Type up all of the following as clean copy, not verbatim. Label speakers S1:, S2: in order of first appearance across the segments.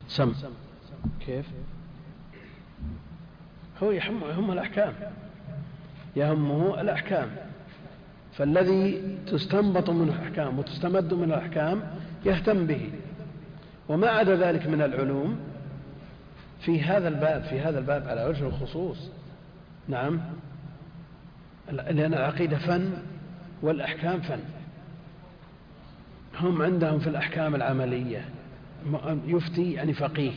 S1: سم. كيف؟ هو يهمه الأحكام، يهمه الأحكام، فالذي تستنبط منه الأحكام وتستمد من الأحكام يهتم به. وما عدا ذلك من العلوم في هذا الباب على وجه الخصوص. نعم، لأن العقيدة فن والأحكام فن. هم عندهم في الأحكام العملية يفتي يعني فقيه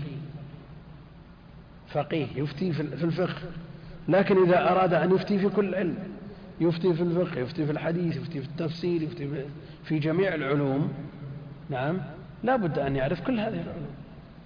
S1: يفتي في الفقه، لكن إذا أراد أن يفتي في كل علم، يفتي في الفقه، يفتي في الحديث، يفتي في التفسير، يفتي في جميع العلوم، نعم، لا بد أن يعرف كل هذه العلوم.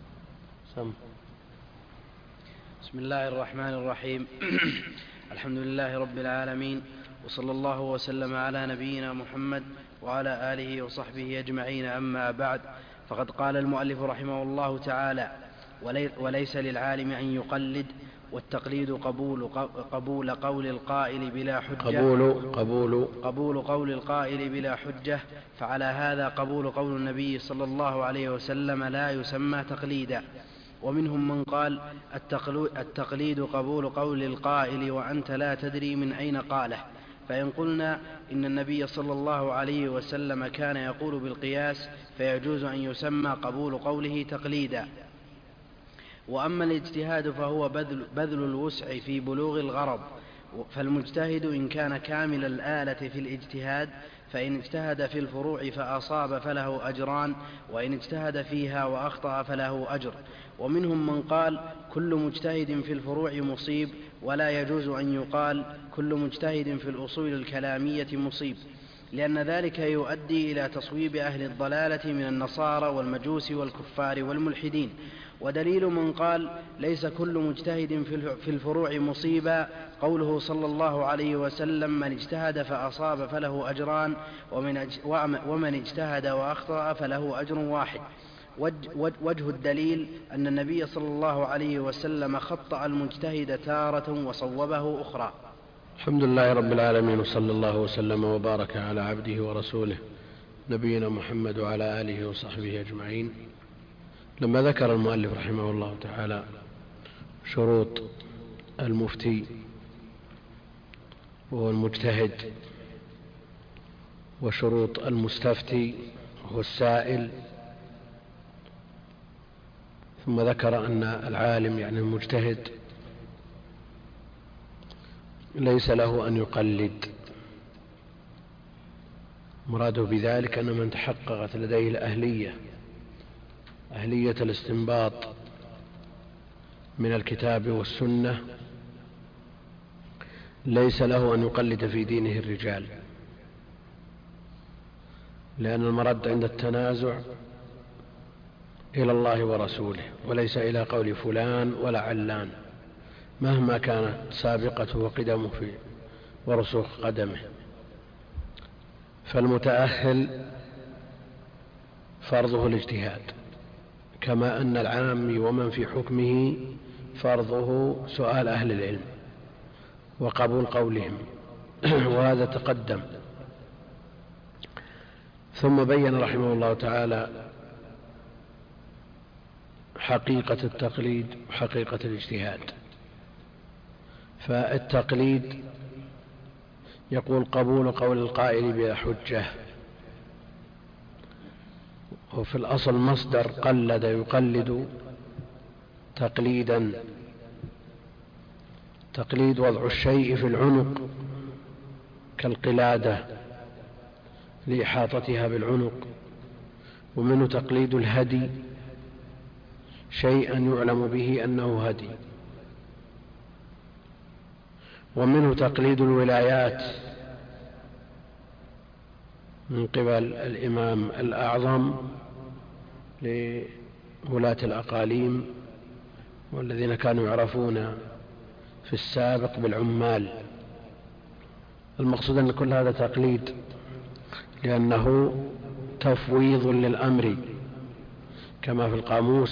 S2: بسم الله الرحمن الرحيم. الحمد لله رب العالمين، وصلى الله وسلم على نبينا محمد وعلى آله وصحبه أجمعين. أما بعد، فقد قال المؤلف رحمه الله تعالى: وليس للعالم أن يقلد، والتقليد قبول قول القائل بلا حجة. قبول قول القائل بلا حجة. فعلى هذا قبول قول النبي صلى الله عليه وسلم لا يسمى تقليدا. ومنهم من قال: التقليد قبول قول القائل وأنت لا تدري من أين قاله. فإن قلنا إن النبي صلى الله عليه وسلم كان يقول بالقياس، فيجوز أن يسمى قبول قوله تقليدا. وأما الاجتهاد فهو بذل الوسع في بلوغ الغرض. فالمجتهد إن كان كامل الآلة في الاجتهاد، فإن اجتهد في الفروع فأصاب فله أجران، وإن اجتهد فيها وأخطأ فله أجر. ومنهم من قال: كل مجتهد في الفروع مصيب، ولا يجوز أن يقال كل مجتهد في الأصول الكلامية مصيب، لأن ذلك يؤدي إلى تصويب أهل الضلالة من النصارى والمجوس والكفار والملحدين. ودليل من قال: ليس كل مجتهد في الفروع مصيبا قوله صلى الله عليه وسلم: من اجتهد فأصاب فله أجران، ومن اجتهد وأخطأ فله أجر واحد. وجه الدليل أن النبي صلى الله عليه وسلم خطأ المجتهد تارة وصوبه أخرى.
S1: الحمد لله رب العالمين، وصلى الله وسلم وبارك على عبده ورسوله نبينا محمد وعلى آله وصحبه أجمعين. لما ذكر المؤلف رحمه الله تعالى شروط المفتي وهو المجتهد، وشروط المستفتي وهو السائل، ثم ذكر أن العالم يعني المجتهد ليس له أن يقلد. مراده بذلك أن من تحققت لديه أهلية الاستنباط من الكتاب والسنة ليس له أن يقلد في دينه الرجال، لأن المرد عند التنازع إلى الله ورسوله، وليس إلى قول فلان ولا علان مهما كانت سابقته وقدمه ورسوخ قدمه. فالمتأهل فرضه الاجتهاد، كما أن العام ومن في حكمه فرضه سؤال أهل العلم وقبول قولهم، وهذا تقدم. ثم بين رحمه الله تعالى حقيقة التقليد وحقيقة الاجتهاد. فالتقليد يقول قبول قول القائل بلا حجة، وفي الأصل مصدر قلد يقلد تقليدا. تقليد وضع الشيء في العنق كالقلادة لإحاطتها بالعنق. ومنه تقليد الهدي، شيئا يعلم به أنه هدي. ومنه تقليد الولايات من قبل الإمام الأعظم لولاة الأقاليم، والذين كانوا يعرفون في السابق بالعمال. المقصود أن كل هذا تقليد، لأنه تفويض للأمر، كما في القاموس: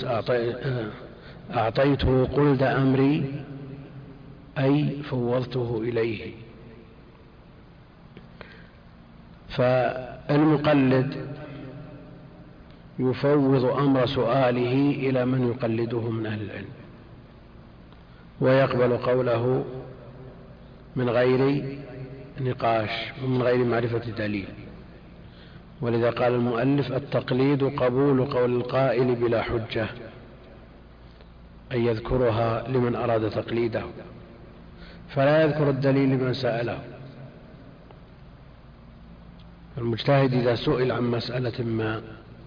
S1: أعطيته قلد أمري، أي فوضته إليه. فالمقلد يفوض أمر سؤاله إلى من يقلده من أهل العلم، ويقبل قوله من غير نقاش ومن غير معرفة دليل. ولذا قال المؤلف: التقليد قبول قول القائل بلا حجة، أن يذكرها لمن أراد تقليده، فلا يذكر الدليل لمن سأله. المجتهد إذا سئل عن مسألة ما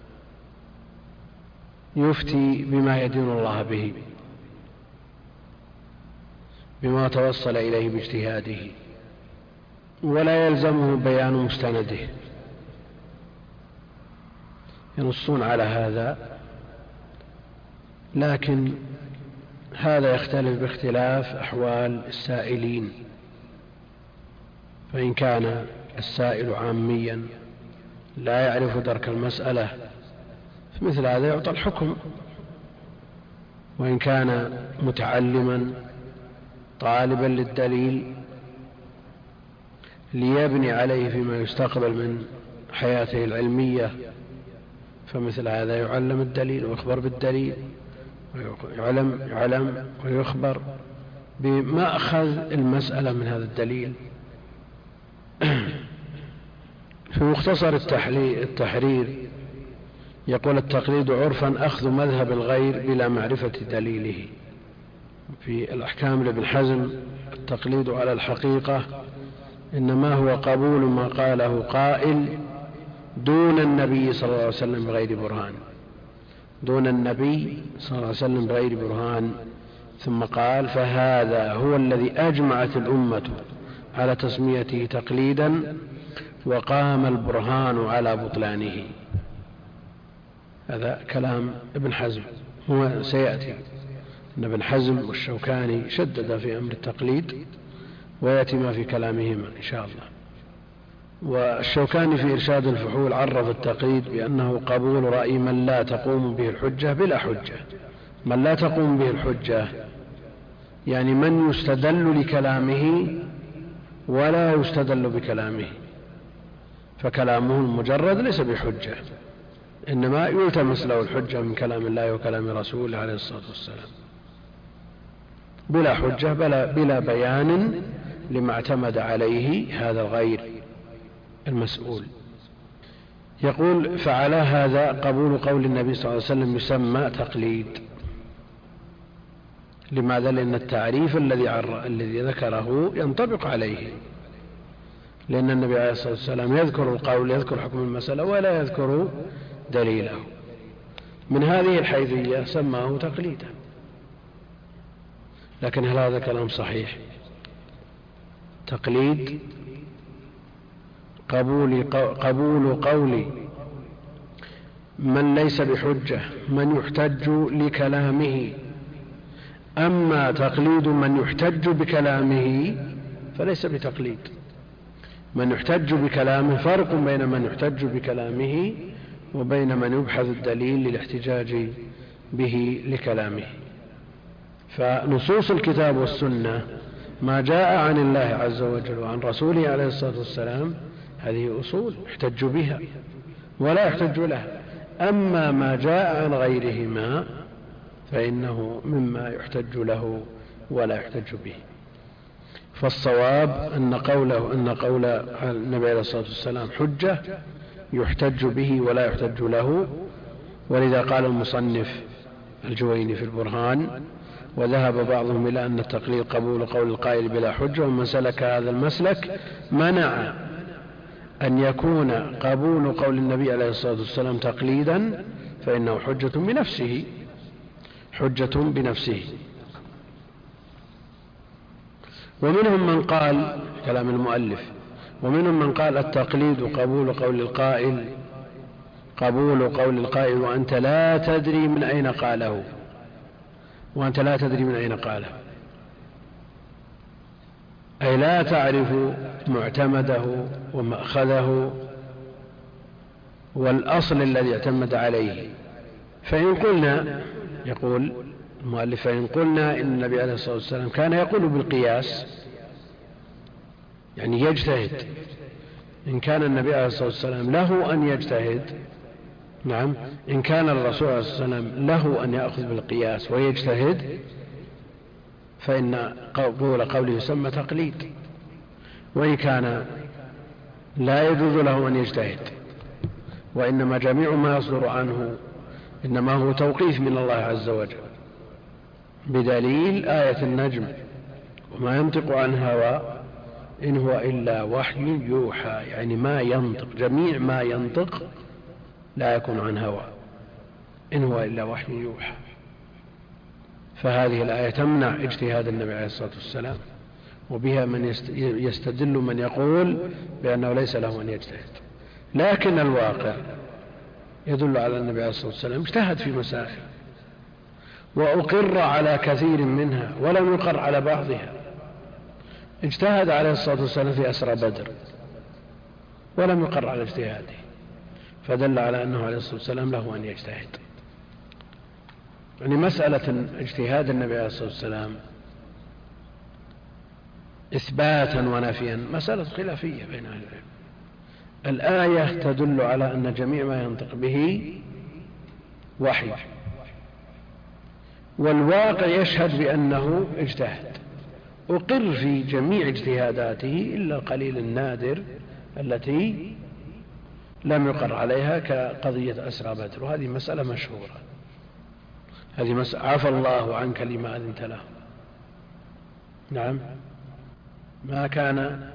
S1: يفتي بما يدين الله به، بما توصل إليه باجتهاده، ولا يلزمه بيان مستنده. ينصون على هذا، لكن هذا يختلف باختلاف أحوال السائلين. فإن كان السائل عاميا لا يعرف درك المسألة، فمثل هذا يعطى الحكم. وإن كان متعلما طالبا للدليل ليبني عليه فيما يستقبل من حياته العلمية، فمثل هذا يعلم الدليل ويخبر بالدليل، يعلم ويخبر بمأخذ المسألة من هذا الدليل. في مختصر التحرير يقول: التقليد عرفا أخذ مذهب الغير بلا معرفة دليله. في الأحكام لابن حزم: التقليد على الحقيقة إنما هو قبول ما قاله قائل دون النبي صلى الله عليه وسلم بغير برهان، دون النبي صلى الله عليه وسلم بغير برهان. ثم قال: فهذا هو الذي أجمعت الأمة على تسميته تقليدا، وقام البرهان على بطلانه. هذا كلام ابن حزم، هو سيأتي أن ابن حزم والشوكاني شدد في أمر التقليد، ويأتي ما في كلامهما إن شاء الله. والشوكاني في إرشاد الفحول عرف التقليد بأنه قبول رأي من لا تقوم به الحجة بلا حجة. من لا تقوم به الحجة يعني من يستدل لكلامه ولا يستدل بكلامه، فكلامه المجرد ليس بحجة، إنما يلتمس له الحجة من كلام الله وكلام رسوله عليه الصلاة والسلام، بلا حجة بلا بيان لما اعتمد عليه هذا الغير المسؤول. يقول: فعلى هذا قبول قول النبي صلى الله عليه وسلم يسمى تقليد. لماذا؟ لأن التعريف الذي ذكره ينطبق عليه، لأن النبي عليه الصلاة والسلام يذكر القول، يذكر حكم المسألة، ولا يذكر دليله. من هذه الحيثية سماه تقليدا. لكن هل هذا كلام صحيح؟ تقليد قبول قول من ليس بحجة، من يحتج لكلامه. أما تقليد من يحتج بكلامه فليس بتقليد. من يحتج بكلامه، فرق بين من يحتج بكلامه وبين من يبحث الدليل للاحتجاج به لكلامه. فنصوص الكتاب والسنة ما جاء عن الله عز وجل وعن رسوله عليه الصلاة والسلام هذه أصول يحتج بها ولا يحتج لها. أما ما جاء عن غيرهما فإنه مما يحتج له ولا يحتج به. فالصواب أن قول النبي عليه الصلاة والسلام حجة يحتج به ولا يحتج له. ولذا قال المصنف الجويني في البرهان: وذهب بعضهم إلى أن التقليد قبول قول القائل بلا حجة، ومن سلك هذا المسلك منع أن يكون قبول قول النبي عليه الصلاة والسلام تقليدا، فإنه حجة بنفسه. ومنهم من قال، كلام المؤلف، ومنهم من قال التقليد قبول قول القائل وأنت لا تدري من أين قاله، أي لا تعرف معتمده ومأخذه والأصل الذي اعتمد عليه. فإن قلنا، يقول المؤلف: فإن قلنا إن النبي عليه الصلاة والسلام كان يقول بالقياس، يعني يجتهد. إن كان النبي عليه الصلاة والسلام له أن يجتهد نعم، إن كان الرسول صلى الله عليه وسلم له أن يأخذ بالقياس ويجتهد فإن قوله يسمى تقليد، وإن كان لا يجوز له أن يجتهد، وإنما جميع ما يصدر عنه إنما هو توقيف من الله عز وجل بدليل آية النجم: وما ينطق عن هوى إن هو إلا وحي يوحى. يعني ما ينطق، جميع ما ينطق لا يكون عن هوى، إن هو إلا وحي يوحى. فهذه الآية تمنع اجتهاد النبي عليه الصلاة والسلام، وبها من يستدل من يقول بأنه ليس له أن يجتهد. لكن الواقع يدل على النبي عليه الصلاة والسلام اجتهد في مسائل وأقر على كثير منها ولم يقر على بعضها. اجتهد عليه الصلاة والسلام في أسرى بدر ولم يقر على اجتهاده، فدل على أنه عليه الصلاة والسلام له أن يجتهد. يعني مسألة اجتهاد النبي عليه الصلاة والسلام إثباتا ونفيا مسألة خلافية بين أهل العلم. الآية تدل على أن جميع ما ينطق به وحي، والواقع يشهد بأنه اجتهد، أقر في جميع اجتهاداته إلا القليل النادر التي لم يقر عليها كقضية أسرى بدر، وهذه مسألة مشهورة. هذه مسألة عفى الله عنك لما أذنت له. نعم، ما كان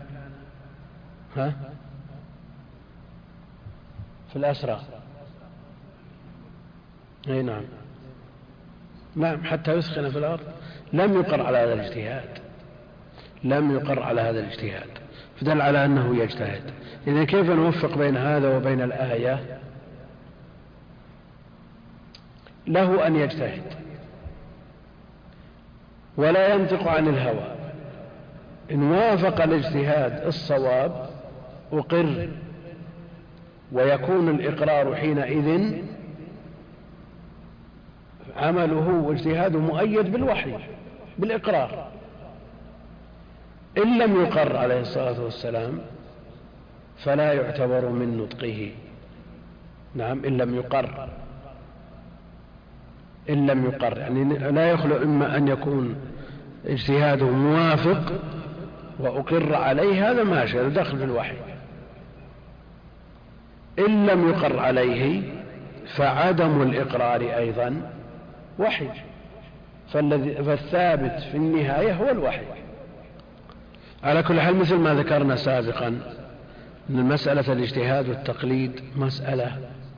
S1: في الأسرى، أي نعم نعم، حتى يثخن في الأرض، لم يقر على هذا الاجتهاد، لم يقر على هذا الاجتهاد، فدل على أنه يجتهد. إذن كيف نوفق بين هذا وبين الآية؟ له أن يجتهد ولا ينطق عن الهوى، إن وافق الاجتهاد الصواب أقر، ويكون الإقرار حينئذ عمله واجتهاده مؤيد بالوحي بالإقرار. إن لم يقر عليه الصلاة والسلام فلا يعتبر من نطقه. نعم، إن لم يقر، إن لم يقر يعني لا يخلو إما أن يكون اجتهاده موافق وأقر عليه، هذا ماشي، هذا دخل في الوحي. إن لم يقر عليه فعدم الإقرار أيضا وحي، فالثابت في النهاية هو الوحي. على كل حال، مثل ما ذكرنا سابقا أن مسألة الاجتهاد والتقليد مسألة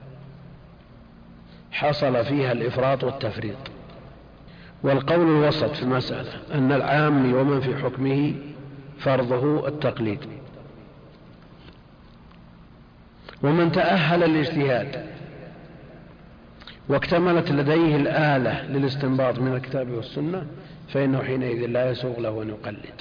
S1: حصل فيها الإفراط والتفريط، والقول الوسط في المسألة أن العام ومن في حكمه فرضه التقليد، ومن تأهل الاجتهاد واكتملت لديه الآلة للاستنباط من الكتاب والسنة فإنه حينئذ لا يسوغ له أن يقلد،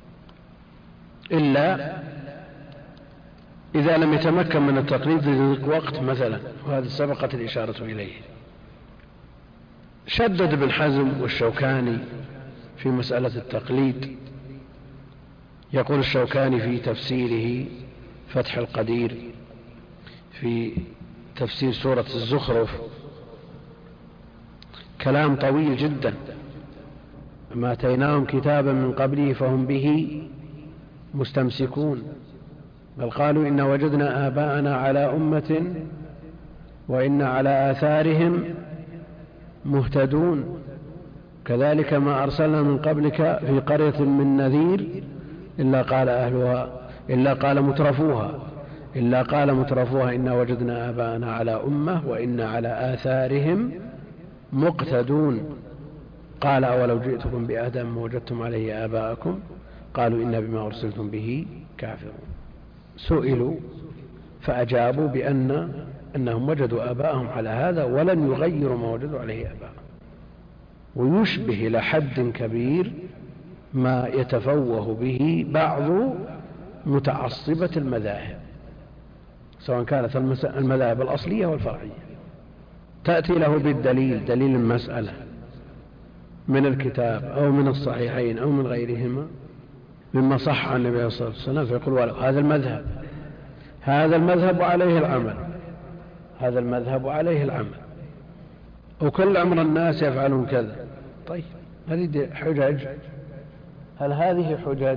S1: إلا إذا لم يتمكن من التقليد لضيق وقت مثلا، وهذا سبقت الإشارة إليه. شدد ابن حزم والشوكاني في مسألة التقليد. يقول الشوكاني في تفسيره فتح القدير في تفسير سورة الزخرف كلام طويل جدا: ما آتيناهم كتابا من قبله فهم به مستمسكون، بل قالوا إن وجدنا آباءنا على أمة وإنا على آثارهم مهتدون، كذلك ما أرسلنا من قبلك في قرية من نذير إلا قال مترفوها إنا وجدنا آباءنا على أمة وإنا على آثارهم مقتدون. قال أولو جئتكم بآدم وجدتم عليه آباءكم قالوا إنا بما أرسلتم به كافرون. سئلوا فأجابوا أنهم وجدوا آباءهم على هذا ولن يغيروا ما وجدوا عليه آباءهم. ويشبه إلى حد كبير ما يتفوه به بعض متعصبة المذاهب، سواء كانت المذاهب الأصلية والفرعية، تأتي له بالدليل، دليل المسألة من الكتاب أو من الصحيحين أو من غيرهما مما صح عن النبي صلى الله عليه وسلم، فيقول هذا المذهب وعليه العمل، هذا المذهب وعليه العمل، وكل عمر الناس يفعلون كذا. طيب هذه حجج، هل هذه حجج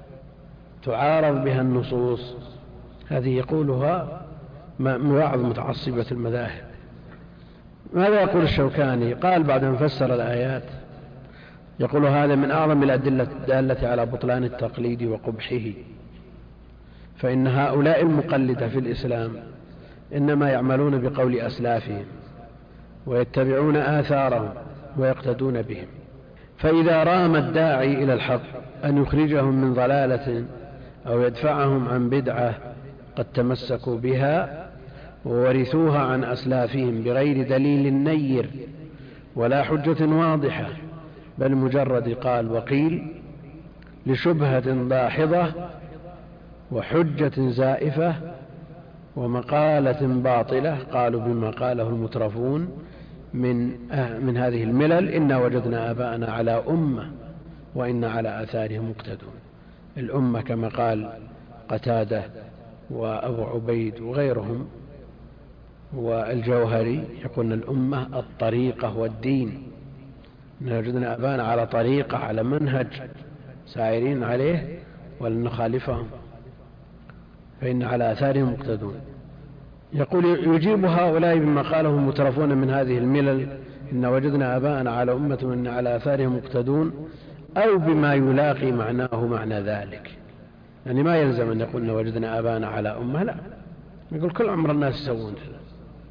S1: تعارض بها النصوص؟ هذه يقولها بعض متعصبة المذاهب. ماذا يقول الشوكاني؟ قال بعد أن فسر الآيات يقول هذا من أعظم الأدلة الدالة على بطلان التقليد وقبحه، فإن هؤلاء المقلدة في الإسلام إنما يعملون بقول أسلافهم ويتبعون آثارهم ويقتدون بهم، فإذا رام الداعي إلى الحق أن يخرجهم من ضلالة أو يدفعهم عن بدعة قد تمسكوا بها وورثوها عن أسلافهم بغير دليل نير ولا حجة واضحة، بل مجرد قال وقيل لشبهة داحضة وحجة زائفة ومقالة باطلة، قالوا بما قاله المترفون من هذه الملل إنا وجدنا آباءنا على أمة وإنا على آثارهم مقتدون. الأمة كما قال قتادة وأبو عبيد وغيرهم والجوهري يقولون الأمة الطريقة والدين، إنا وجدنا آباءنا على طريقة على منهج سائرين عليه ولن نخالفهم فإن على آثارهم مقتدون. يقول يجيب هؤلاء بما قاله المترفون من هذه الملل إن وجدنا آباءنا على أمة وإن على آثارهم مقتدون، أو بما يلاقي معناه معنى ذلك. يعني ما يلزم أن يقول إن وجدنا آباءنا على أمة، لا، يقول كل عمر الناس يسوون كذا،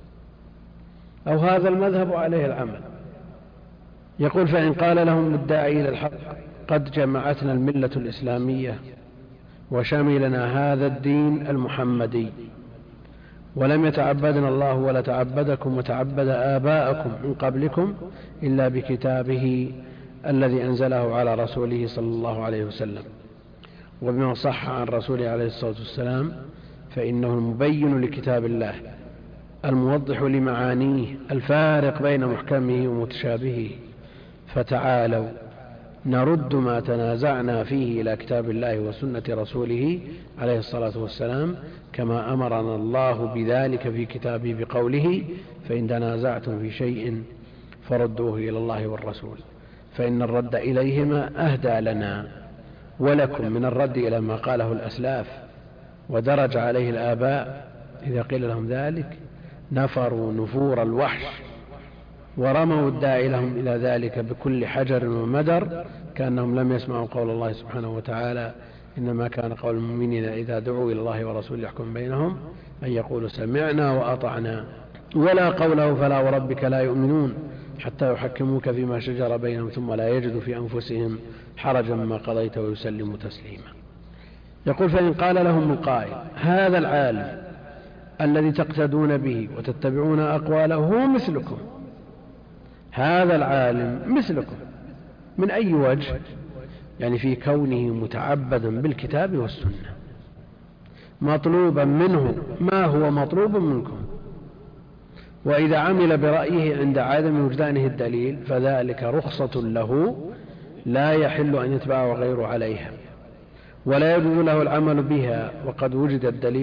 S1: أو هذا المذهب عليه العمل. يقول فإن قال لهم الداعي إلى الحق قد جمعتنا الملة الإسلامية وشملنا هذا الدين المحمدي ولم يتعبدنا الله ولا تعبدكم وتعبد آباءكم من قبلكم إلا بكتابه الذي أنزله على رسوله صلى الله عليه وسلم وبما صح عن رسوله عليه الصلاة والسلام، فإنه المبين لكتاب الله الموضح لمعانيه الفارق بين محكمه ومتشابهه، فتعالوا نرد ما تنازعنا فيه إلى كتاب الله وسنة رسوله عليه الصلاة والسلام كما أمرنا الله بذلك في كتابه بقوله فإن تنازعتم في شيء فردوه إلى الله والرسول، فإن الرد إليهما أهدى لنا ولكم من الرد إلى ما قاله الأسلاف ودرج عليه الآباء. إذا قيل لهم ذلك نفروا نفور الوحش ورموا الداعي لهم إلى ذلك بكل حجر ومدر كأنهم لم يسمعوا قول الله سبحانه وتعالى إنما كان قول المؤمنين إذا دعوا إلى الله ورسوله يحكم بينهم أن يقولوا سمعنا وأطعنا، ولا قوله فلا وربك لا يؤمنون حتى يحكموك فيما شجر بينهم ثم لا يجدوا في أنفسهم حرجا مما قضيت ويسلموا تسليما. يقول فإن قال لهم القائل هذا العالم الذي تقتدون به وتتبعون أقواله هو مثلكم، هذا العالم مثلكم من أي وجه؟ يعني في كونه متعبدا بالكتاب والسنة مطلوبا منه ما هو مطلوب منكم، وإذا عمل برأيه عند عدم وجدانه الدليل فذلك رخصة له لا يحل أن يتبعه غيره عليها ولا يجوز له العمل بها وقد وجد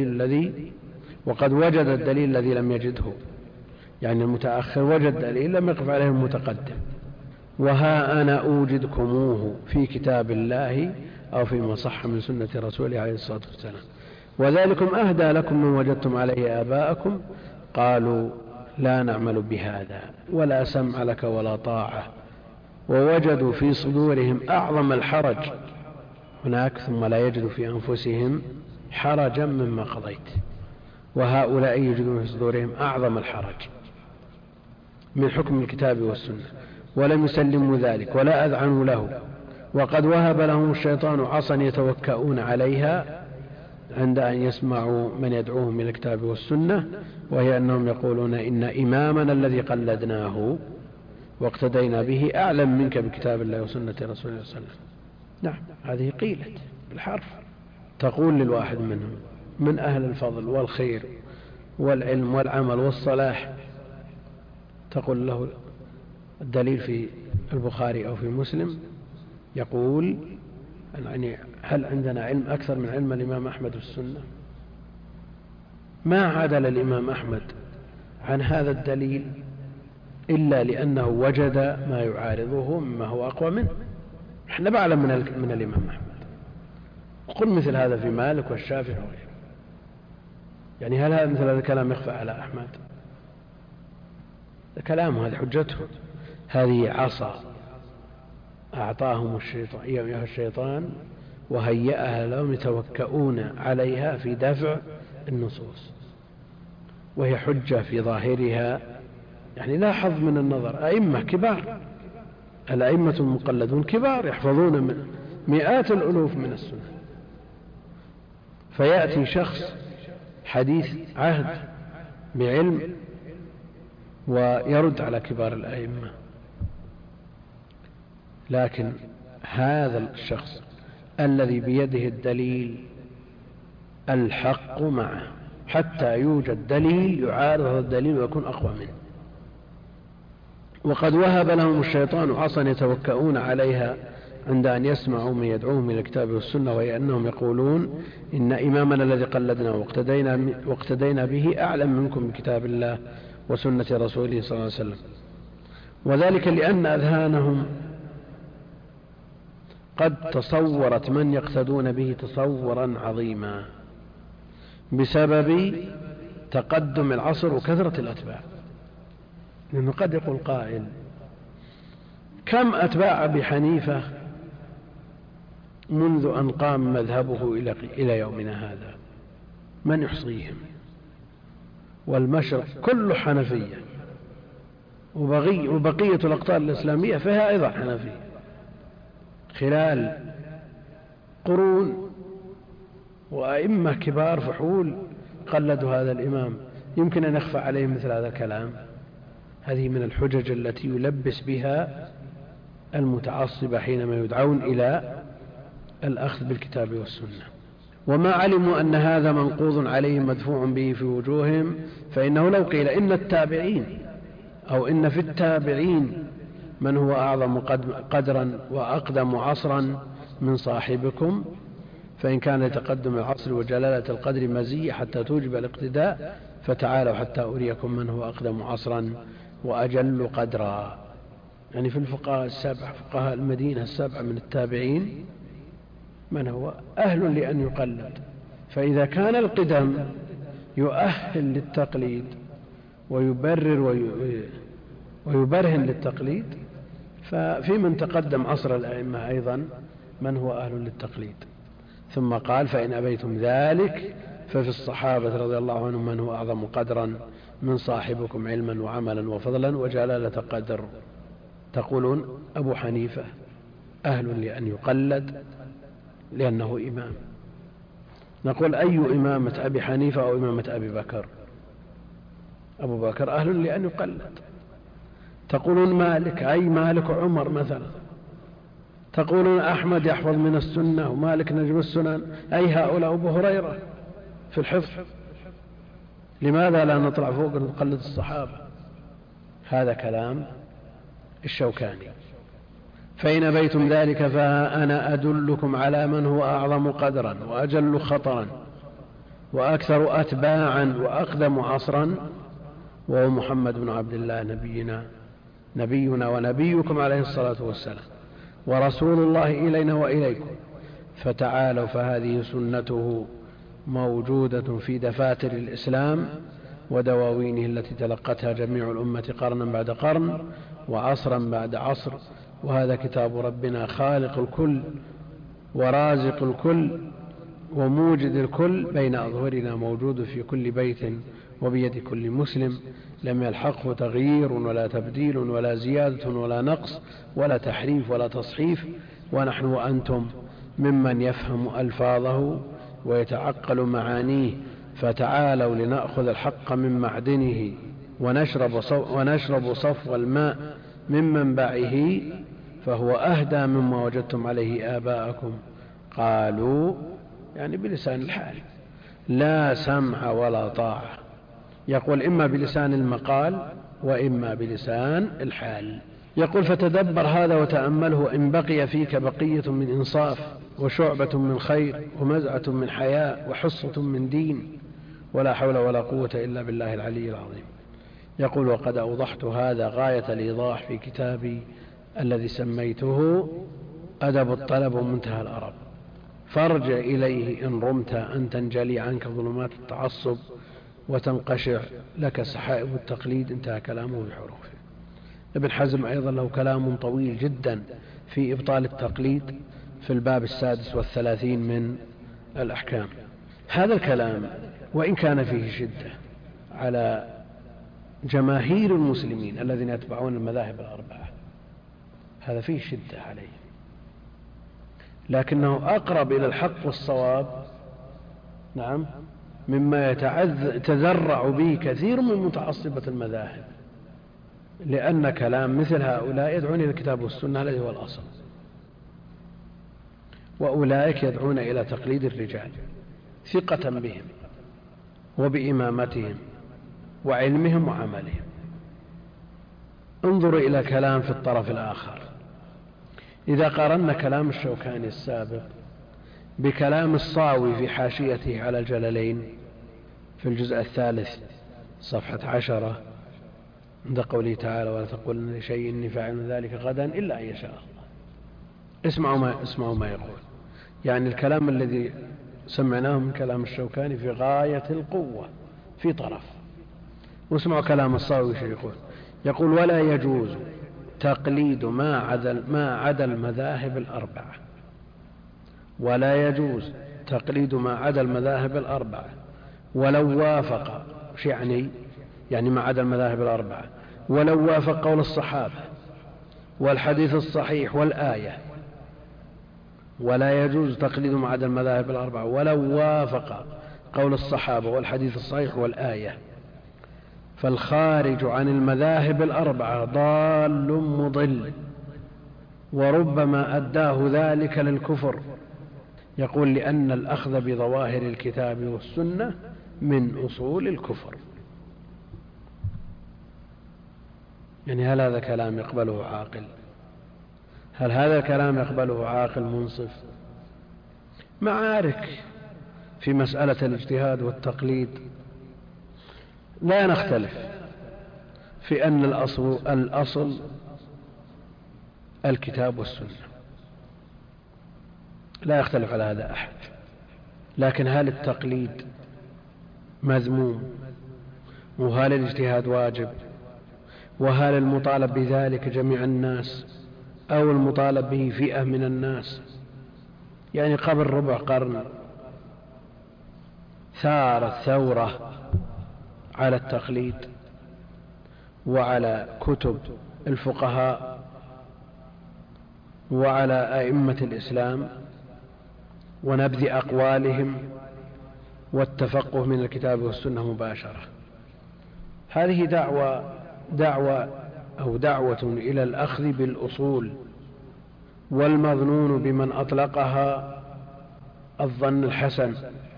S1: الدليل الذي لم يجده، يعني المتأخر وجد دليل لم يقف عليه المتقدم. وها أنا أوجدكموه في كتاب الله أو فيما صح من سنة رسوله عليه الصلاة والسلام، وذلكم أهدى لكم من وجدتم عليه آباءكم قالوا لا نعمل بهذا ولا سمع لك ولا طاعة، ووجدوا في صدورهم أعظم الحرج هناك ثم لا يجدوا في أنفسهم حرجا مما قضيت، وهؤلاء يجدون في صدورهم أعظم الحرج من حكم الكتاب والسنة ولم يسلموا ذلك ولا أذعنوا له، وقد وهب لهم الشيطان عصا يتوكؤون عليها عند أن يسمعوا من يدعوهم إلى الكتاب والسنة، وهي أنهم يقولون إن إمامنا الذي قلدناه واقتدينا به أعلم منك بكتاب الله وسنة رسوله صلى الله عليه وسلم. نعم، هذه قيلت بالحرف، تقول للواحد منهم من أهل الفضل والخير والعلم والعمل والصلاح، تقول له الدليل في البخاري أو في مسلم، يقول يعني هل عندنا علم أكثر من علم الإمام أحمد في السنة؟ ما عدل الإمام أحمد عن هذا الدليل إلا لأنه وجد ما يعارضه مما هو أقوى منه. احنا بعلم من الإمام أحمد، وقل مثل هذا في مالك والشافعي وغيره. يعني هل مثل هذا الكلام يخفى على أحمد؟ كلامه هذه حجته، هذه عصا أعطاهم الشيطان وهيأها لهم يتوكؤون عليها في دفع النصوص، وهي حجة في ظاهرها، يعني لا حظ من النظر. أئمة كبار، الأئمة المقلدون كبار يحفظون من مئات الألوف من السنة، فيأتي شخص حديث عهد بعلم ويرد على كبار الأئمة. لكن هذا الشخص الذي بيده الدليل الحق معه حتى يوجد دليل يعارض هذا الدليل ويكون أقوى منه. وقد وهب لهم الشيطان عصا يتوكؤون عليها عند أن يسمعوا من يدعوهم إلى الكتاب والسنة، وهي أنهم يقولون إن إمامنا الذي قلدنا واقتدينا به أعلم منكم بكتاب الله وسنة رسوله صلى الله عليه وسلم، وذلك لأن أذهانهم قد تصورت من يقتدون به تصورا عظيما بسبب تقدم العصر وكثرة الأتباع. لأنه قد يقول قائل: كم أتباع أبي حنيفة منذ أن قام مذهبه إلى يومنا هذا؟ من يحصيهم؟ والمشرق كله حنفية، وبقية الأقطار الإسلامية فيها أيضا حنفية خلال قرون، وأئمة كبار فحول قلدوا هذا الإمام. يمكن أن يخفى عليهم مثل هذا الكلام؟ هذه من الحجج التي يلبس بها المتعصبة حينما يدعون إلى الأخذ بالكتاب والسنة. وما علموا أن هذا منقوض عليهم مدفوع به في وجوههم، فإنه لو قيل إن التابعين أو إن في التابعين من هو أعظم قدرا وأقدم عصرا من صاحبكم، فإن كان لتقدم العصر وجلالة القدر مزية حتى توجب الاقتداء، فتعالوا حتى أريكم من هو أقدم عصرا وأجل قدرا. يعني في الفقهاء السبع، فقهاء المدينة السبع من التابعين من هو أهل لأن يقلد. فإذا كان القدم يؤهل للتقليد ويبرر ويبرهن للتقليد، ففي من تقدم عصر الأئمة أيضا من هو أهل للتقليد. ثم قال: فإن أبيتم ذلك ففي الصحابة رضي الله عنهم من هو أعظم قدرا من صاحبكم علما وعملا وفضلا وجلالة قدر. تقولون أبو حنيفة أهل لأن يقلد لأنه إمام. نقول: أي إمامة أبي حنيفة أو إمامة أبي بكر؟ أبو بكر أهل لأن يقلد. تقولون مالك، أي مالك عمر مثلا. تقولون أحمد يحفظ من السنة ومالك نجم السنن، أي هؤلاء أبو هريرة في الحفظ. لماذا لا نطلع فوق نقلد الصحابة؟ هذا كلام الشوكاني. فإن أبيتم ذلك فأنا أدلكم على من هو أعظم قدرا وأجل خطرا وأكثر أتباعا وأقدم عصرا، وهو محمد بن عبد الله نبينا ونبيكم عليه الصلاة والسلام، ورسول الله إلينا وإليكم. فتعالوا، فهذه سنته موجودة في دفاتر الإسلام ودواوينه التي تلقتها جميع الأمة قرنا بعد قرن وعصرا بعد عصر. وهذا كتاب ربنا خالق الكل ورازق الكل وموجد الكل بين أظهرنا، موجود في كل بيت وبيد كل مسلم، لم يلحقه تغيير ولا تبديل ولا زيادة ولا نقص ولا تحريف ولا تصحيف. ونحن وأنتم ممن يفهم ألفاظه ويتعقل معانيه، فتعالوا لنأخذ الحق من معدنه ونشرب صفو الماء من منبعه، فهو أهدى مما وجدتم عليه آباءكم. قالوا يعني بلسان الحال، لا سمع ولا طاعة. يقول إما بلسان المقال وإما بلسان الحال. يقول: فتدبر هذا وتأمله، إن بقي فيك بقية من إنصاف وشعبة من خير ومزعة من حياء وحصة من دين، ولا حول ولا قوة إلا بالله العلي العظيم. يقول: وقد أوضحت هذا غاية الإيضاح في كتابي الذي سميته أدب الطلب ومنتهى الأرب، فارجع إليه إن رمت أن تنجلي عنك ظلمات التعصب وتنقشع لك سحائب التقليد. انتهى كلامه بحروفه. ابن حزم أيضا له كلام طويل جدا في إبطال التقليد في الباب 36 من الأحكام. هذا الكلام وإن كان فيه شدة على جماهير المسلمين الذين يتبعون المذاهب الأربعة، هذا فيه شدة عليه، لكنه أقرب إلى الحق والصواب نعم مما يتذرع به كثير من متعصبة المذاهب، لأن كلام مثل هؤلاء يدعون إلى الكتاب والسنة الذي هو الأصل، وأولئك يدعون إلى تقليد الرجال ثقة بهم وبإمامتهم وعلمهم وعملهم. انظروا إلى كلام في الطرف الآخر. إذا قارنا كلام الشوكاني السابق بكلام الصاوي في حاشيته على الجلالين في الجزء 3 صفحة 10 عند قوله تعالى: ولا تقولن لشيء إني فاعل ذلك غدا إلا أن يشاء الله. اسمعوا ما يقول. يعني الكلام الذي سمعناه من كلام الشوكاني في غاية القوة في طرف، واسمعوا كلام الصاوي يقول: ولا يجوز تقليد ما عدا المذاهب الأربعة، ولا يجوز تقليد ما عدا المذاهب الأربعة ولو وافق يعني ما عدا المذاهب الأربعة ولو وافق قول الصحابة والحديث الصحيح والآية. ولا يجوز تقليد ما عدا المذاهب الأربعة ولو وافق قول الصحابة والحديث الصحيح والآية، فالخارج عن المذاهب الأربعة ضال مضل وربما أداه ذلك للكفر. يقول: لأن الأخذ بظواهر الكتاب والسنة من أصول الكفر. يعني هل هذا كلام يقبله عاقل؟ هل هذا كلام يقبله عاقل منصف؟ معارك في مسألة الاجتهاد والتقليد لا نختلف في أن الأصل الكتاب والسنة، لا يختلف على هذا أحد. لكن هل التقليد مذموم؟ وهل الاجتهاد واجب؟ وهل المطالب بذلك جميع الناس أو المطالب به فئة من الناس؟ يعني قبل ربع قرن ثارت ثورة على التقليد وعلى كتب الفقهاء وعلى أئمة الإسلام ونبذ أقوالهم والتفقه من الكتاب والسنة مباشرة. هذه دعوة إلى الأخذ بالأصول، والمظنون بمن أطلقها الظن الحسن،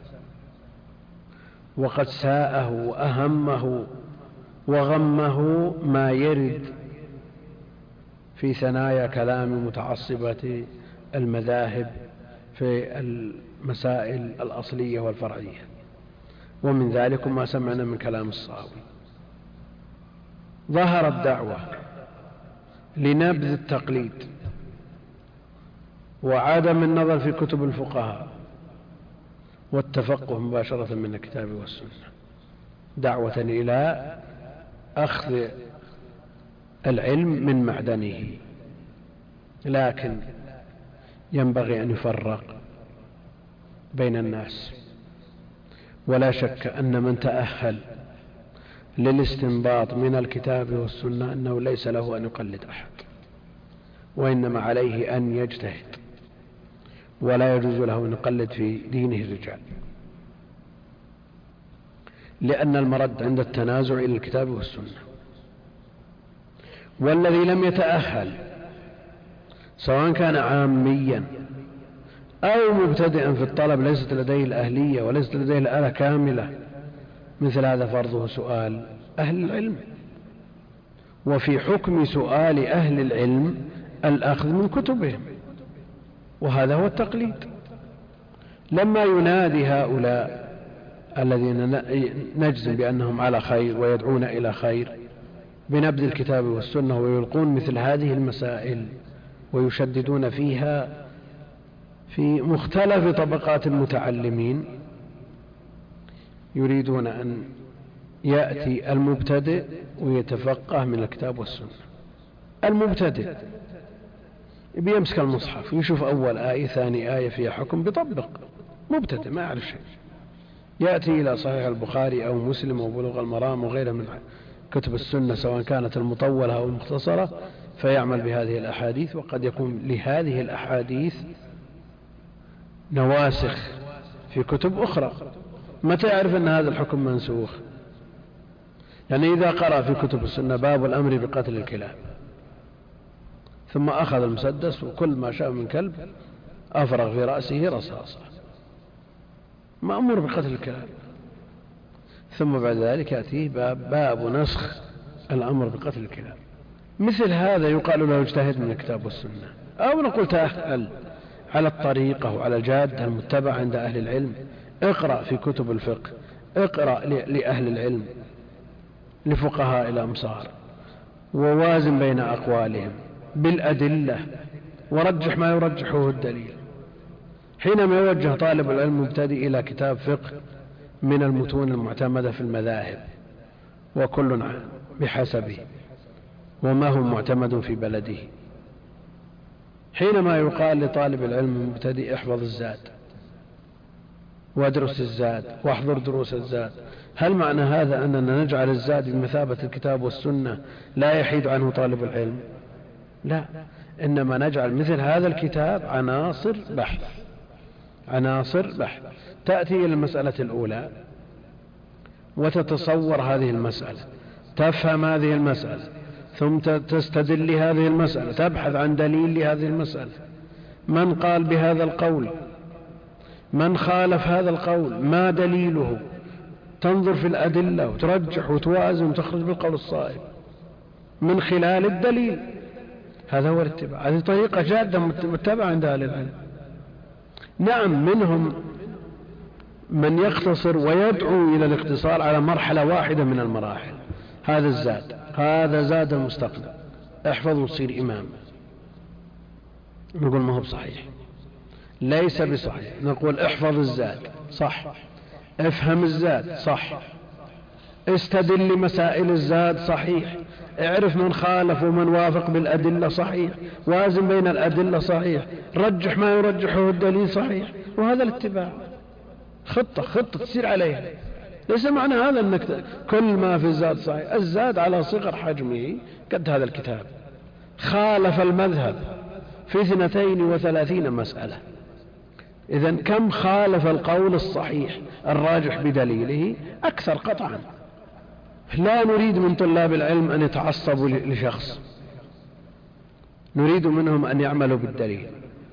S1: وقد ساءه وأهمه وغمه ما يرد في ثنايا كلام متعصبة المذاهب في المسائل الأصلية والفرعية، ومن ذلك ما سمعنا من كلام الصاوي. ظهرت دعوة لنبذ التقليد وعدم النظر في كتب الفقهاء والتفقه مباشرة من الكتاب والسنة، دعوة إلى أخذ العلم من معدنه. لكن ينبغي أن يفرق بين الناس، ولا شك أن من تأهل للاستنباط من الكتاب والسنة أنه ليس له أن يقلد أحد، وإنما عليه أن يجتهد، ولا يجوز له أن يقلد في دينه الرجال، لأن المرد عند التنازع إلى الكتاب والسنة. والذي لم يتأهل سواء كان عاميا أو مبتدئا في الطلب ليست لديه الأهلية وليست لديه الآلة كاملة، مثل هذا فرضه سؤال أهل العلم، وفي حكم سؤال أهل العلم الأخذ من كتبهم، وهذا هو التقليد. لما ينادي هؤلاء الذين نجزم بأنهم على خير ويدعون إلى خير بنبذ الكتاب والسنة ويلقون مثل هذه المسائل ويشددون فيها في مختلف طبقات المتعلمين، يريدون أن يأتي المبتدئ ويتفقه من الكتاب والسنة. المبتدئ بيمسك المصحف ويشوف أول آية ثاني آية فيها حكم بيطبق، مبتدئ ما يعرف شيء، يأتي إلى صحيح البخاري أو مسلم أو بلوغ المرام وغيرها من كتب السنة سواء كانت المطولة أو المختصرة، فيعمل بهذه الأحاديث. وقد يكون لهذه الأحاديث نواسخ في كتب أخرى. متى يعرف أن هذا الحكم منسوخ؟ يعني إذا قرأ في كتب السنة باب الأمر بقتل الكلاب، ثم أخذ المسدس وكل ما شاء من كلب أفرغ في رأسه رصاصة، مأمور بقتل الكلاب، ثم بعد ذلك يأتيه باب نسخ الأمر بقتل الكلاب. مثل هذا يقال له اجتهد من الكتاب والسنة، أو نقول تأهل على الطريقة وعلى الجادة المتبعة عند أهل العلم، اقرأ في كتب الفقه، اقرأ لأهل العلم لفقهاء الأمصار، ووازن بين أقوالهم بالأدلة، ورجح ما يرجحه الدليل. حينما يوجه طالب العلم مبتدئ إلى كتاب فقه من المتون المعتمدة في المذاهب، وكل بحسبه وما هو معتمد في بلده، حينما يقال لطالب العلم المبتدئ احفظ الزاد وادرس الزاد واحضر دروس الزاد، هل معنى هذا أننا نجعل الزاد بمثابة الكتاب والسنة لا يحيد عنه طالب العلم؟ لا، إنما نجعل مثل هذا الكتاب عناصر بحث، عناصر بحث. تأتي إلى المسألة الأولى وتتصور هذه المسألة، تفهم هذه المسألة، ثم تستدل لهذه المسألة، تبحث عن دليل لهذه المسألة، من قال بهذا القول، من خالف هذا القول، ما دليله، تنظر في الأدلة وترجح وتوازن وتخرج بالقول الصائب من خلال الدليل. هذا هو الاتباع، هذه طريقة جادة متبعة عند أهل العلم. نعم، منهم من يختصر ويدعو إلى الاقتصار على مرحلة واحدة من المراحل، هذا الزاد، هذا زاد المستقنع، احفظ وصير إمام. نقول ما هو بصحيح، ليس بصحيح. نقول احفظ الزاد صح، افهم الزاد صح، استدل لمسائل الزاد صحيح، اعرف من خالف ومن وافق بالأدلة صحيح، وازن بين الأدلة صحيح، رجح ما يرجحه الدليل صحيح. وهذا الاتباع، خطة تسير عليها. ليس معنى هذا أنك كل ما في الزاد صحيح، الزاد على صغر حجمه قد هذا الكتاب، خالف المذهب في 32 مسألة. إذن كم خالف القول الصحيح الراجح بدليله؟ أكثر قطعا. لا نريد من طلاب العلم أن يتعصبوا لشخص، نريد منهم أن يعملوا بالدليل،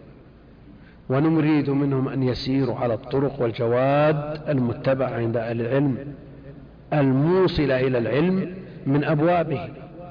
S1: ونريد منهم أن يسيروا على الطرق والجواد المتبعة عند أهل العلم الموصلة إلى العلم من أبوابه.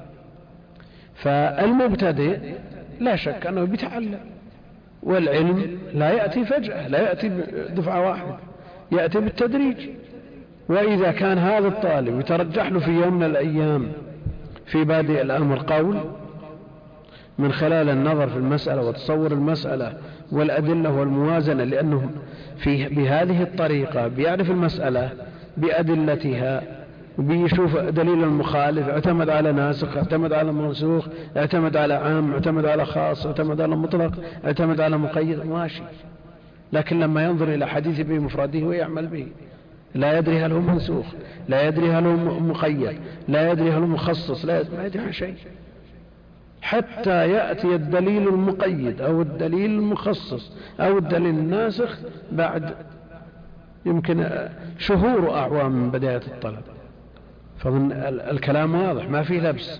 S1: فالمبتدئ لا شك أنه بيتعلم، والعلم لا يأتي فجأة، لا يأتي دفعة واحدة، يأتي بالتدريج. وإذا كان هذا الطالب يترجح له في يوم من الأيام في بادئ الأمر قول، من خلال النظر في المسألة وتصور المسألة والأدلة والموازنة، لأنه بهذه الطريقة بيعرف المسألة بأدلتها، وبيشوف دليل المخالف، اعتمد على ناسخ، اعتمد على منسوخ، اعتمد على عام، اعتمد على خاص، اعتمد على مطلق، اعتمد على مقيد، ماشي. لكن لما ينظر إلى حديث بمفرده ويعمل به، لا يدري هل هو منسوخ، لا يدري هل هو مقيد، لا يدري هل هو مخصص، ما يدري عن شيء، حتى يأتي الدليل المقيد أو الدليل المخصص أو الدليل الناسخ بعد يمكن شهور وأعوام من بداية الطلب. فمن الكلام واضح، ما فيه لبس.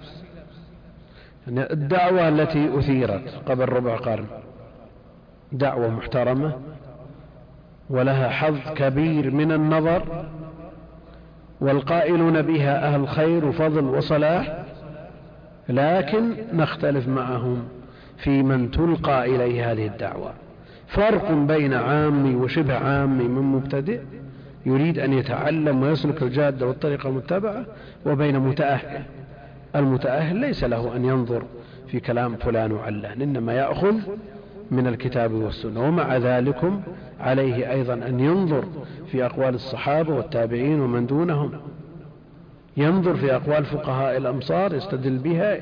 S1: الدعوة التي أثيرت قبل ربع قرن دعوة محترمة ولها حظ كبير من النظر، والقائلون بها أهل خير وفضل وصلاح، لكن نختلف معهم في من تلقى إليه هذه الدعوة. فرق بين عامي وشبه عامي من مبتدئ يريد أن يتعلم ويسلك الجادة والطريقة المتبعة، وبين متأهل المتأهل ليس له أن ينظر في كلام فلان وعلان، إنما يأخذ من الكتاب والسنة. ومع ذلك عليه أيضا أن ينظر في أقوال الصحابة والتابعين ومن دونهم، ينظر في أقوال فقهاء الأمصار، يستدل بها،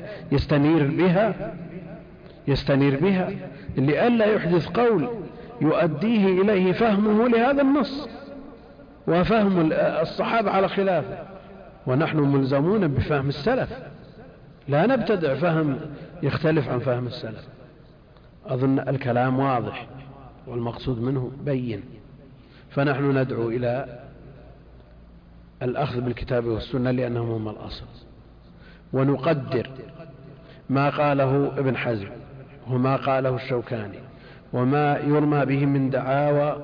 S1: يستنير بها لئلا يحدث قول يؤديه إليه فهمه لهذا النص وفهم الصحابة على خلافه، ونحن ملزمون بفهم السلف، لا نبتدع فهم يختلف عن فهم السلف. أظن الكلام واضح والمقصود منه بين. فنحن ندعو إلى الأخذ بالكتاب والسنة لأنهم هم الأصل، ونقدر ما قاله ابن حزم وما قاله الشوكاني وما يرمى به من دعاوى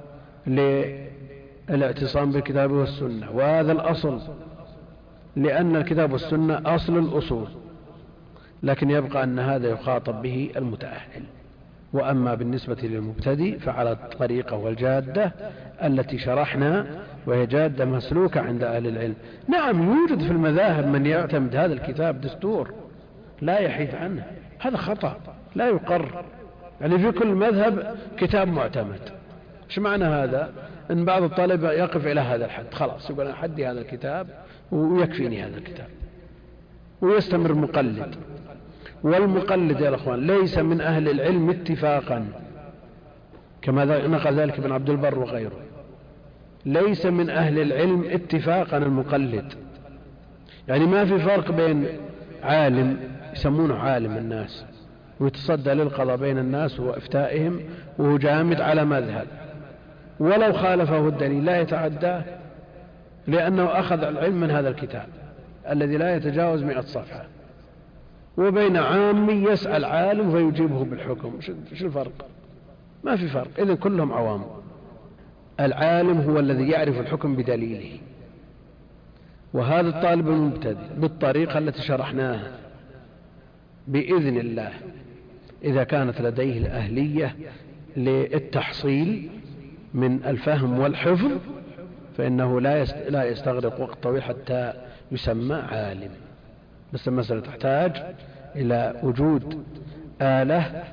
S1: للاعتصام بالكتاب والسنة، وهذا الأصل، لأن الكتاب والسنة أصل الأصول، لكن يبقى أن هذا يخاطب به المتأهل. وأما بالنسبة للمبتدئ فعلى الطريقة والجادة التي شرحنا، وهي جادة مسلوكة عند أهل العلم. نعم، يوجد في المذاهب من يعتمد هذا الكتاب دستور لا يحيد عنه، هذا خطأ لا يقر. يعني في كل مذهب كتاب معتمد. ايش معنى هذا؟ ان بعض الطلبة يقف الى هذا الحد، خلاص يقول انا حدي هذا الكتاب ويكفيني هذا الكتاب، ويستمر مقلد. والمقلد يا اخوان ليس من اهل العلم اتفاقا، كما نقل ذلك ابن عبد البر وغيره، ليس من اهل العلم اتفاقا المقلد. يعني ما في فرق بين عالم يسمونه عالم الناس ويتصدى للقضاء بين الناس وافتائهم وهو جامد على مذهب، ولو خالفه الدليل لا يتعداه، لأنه أخذ العلم من هذا الكتاب الذي لا يتجاوز 100 صفحة، وبين عامي يسأل عالم فيجيبه بالحكم. شو الفرق؟ ما في فرق. إذن كلهم عوام. العالم هو الذي يعرف الحكم بدليله، وهذا الطالب المبتدئ بالطريقة التي شرحناها بإذن الله إذا كانت لديه الأهلية للتحصيل من الفهم والحفظ فإنه لا يستغرق وقت طويل حتى يسمى عالم. بس المسألة تحتاج إلى وجود آلة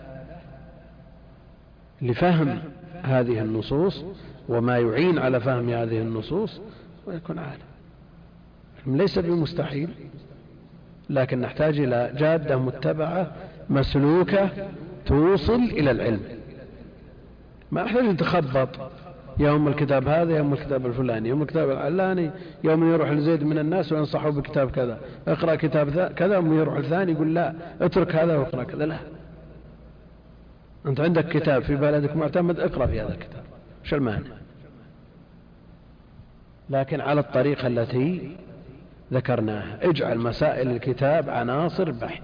S1: لفهم هذه النصوص وما يعين على فهم هذه النصوص ويكون عالم. ليس بمستحيل، لكن نحتاج إلى جادة متبعة مسلوكة توصل إلى العلم. ما نحتاج نتخبط يوم الكتاب هذا، يوم الكتاب الفلاني، يوم الكتاب العلاني، يوم يروح لزيد من الناس وينصحه بكتاب كذا، اقرأ كتاب كذا، يوم يروح الثاني يقول لا اترك هذا واقرأ كذا. لا، أنت عندك كتاب في بلدك معتمد، اقرأ في هذا الكتاب، شو المانع؟ لكن على الطريقة التي ذكرناها، اجعل مسائل الكتاب عناصر بحث،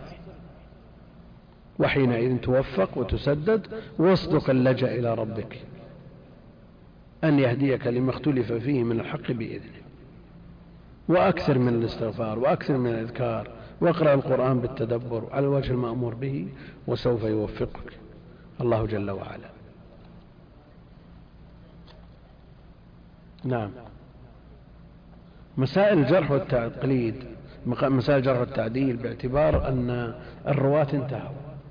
S1: وحينئذ توفق وتسدد، واصدق اللجأ إلى ربك أن يهديك لما اختلف فيه من الحق بإذنه، وأكثر من الاستغفار وأكثر من الإذكار، واقرأ القرآن بالتدبر على الوجه المأمور به، وسوف يوفقك الله جل وعلا. نعم. مسائل الجرح والتقليد، مسائل الجرح والتعديل، باعتبار أن الرواة انتهوا،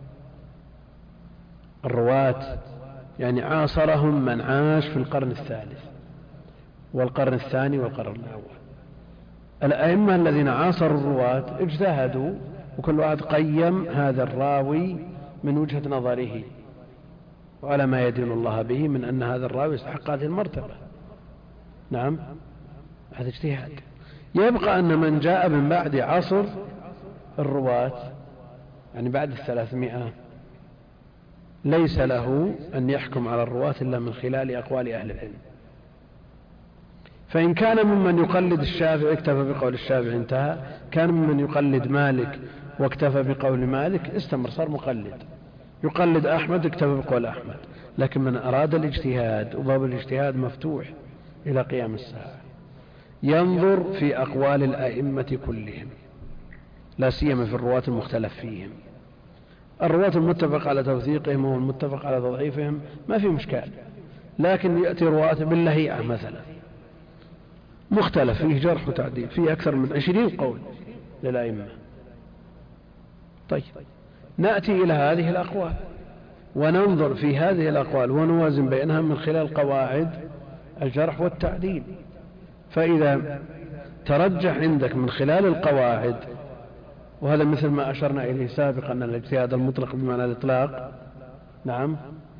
S1: الرواة يعني عاصرهم من عاش في القرن الثالث والقرن الثاني والقرن الأول. الأئمة الذين عاصروا الرواة اجتهدوا، وكل واحد قيم هذا الراوي من وجهة نظره وعلى ما يدين الله به من أن هذا الراوي يستحق هذه المرتبة. نعم، هذا اجتهاد. يبقى أن من جاء من بعد عصر الرواة، يعني بعد 300، ليس له أن يحكم على الرواة إلا من خلال أقوال أهل العلم. فإن كان ممن يقلد الشافعي اكتفى بقول الشافعي انتهى، كان ممن يقلد مالك واكتفى بقول مالك استمر، صار مقلد. يقلد أحمد اكتفى بقول أحمد. لكن من أراد الاجتهاد، وباب الاجتهاد مفتوح إلى قيام الساعة، ينظر في أقوال الأئمة كلهم، لا سيما في الرواة المختلف فيهم. الرواة المتفق على توثيقهم والمتفق على تضعيفهم ما في مشكلة، لكن يأتي رواة باللهيعة مثلا مختلف فيه جرح وتعديل، فيه أكثر من 20 قول للأئمة، طيب، نأتي إلى هذه الأقوال وننظر في هذه الأقوال ونوازن بينها من خلال قواعد الجرح والتعديل. فإذا ترجح عندك من خلال القواعد، وهذا مثل ما أشرنا إليه سابقا أن الاجتهاد المطلق بمعنى الإطلاق نعم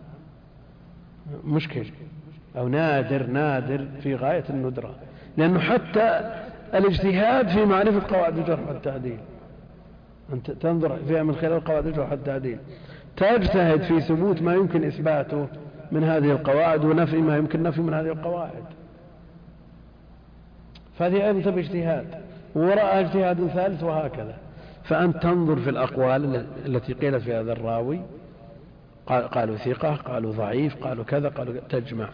S1: مشكل أو نادر في غاية الندرة، لأنه حتى الاجتهاد في معرفة قواعد الجرح والتعديل أنت تنظر فيها من خلال قواعد الجرح والتعديل، تجتهد في ثبوت ما يمكن إثباته من هذه القواعد ونفي ما يمكن نفي من هذه القواعد، فهذه أيضا تبي اجتهاد ووراء اجتهاد ثالث وهكذا. فأنت تنظر في الأقوال التي قيلت في هذا الراوي، قالوا ثقة، قالوا ضعيف، قالوا كذا، قالوا تجمع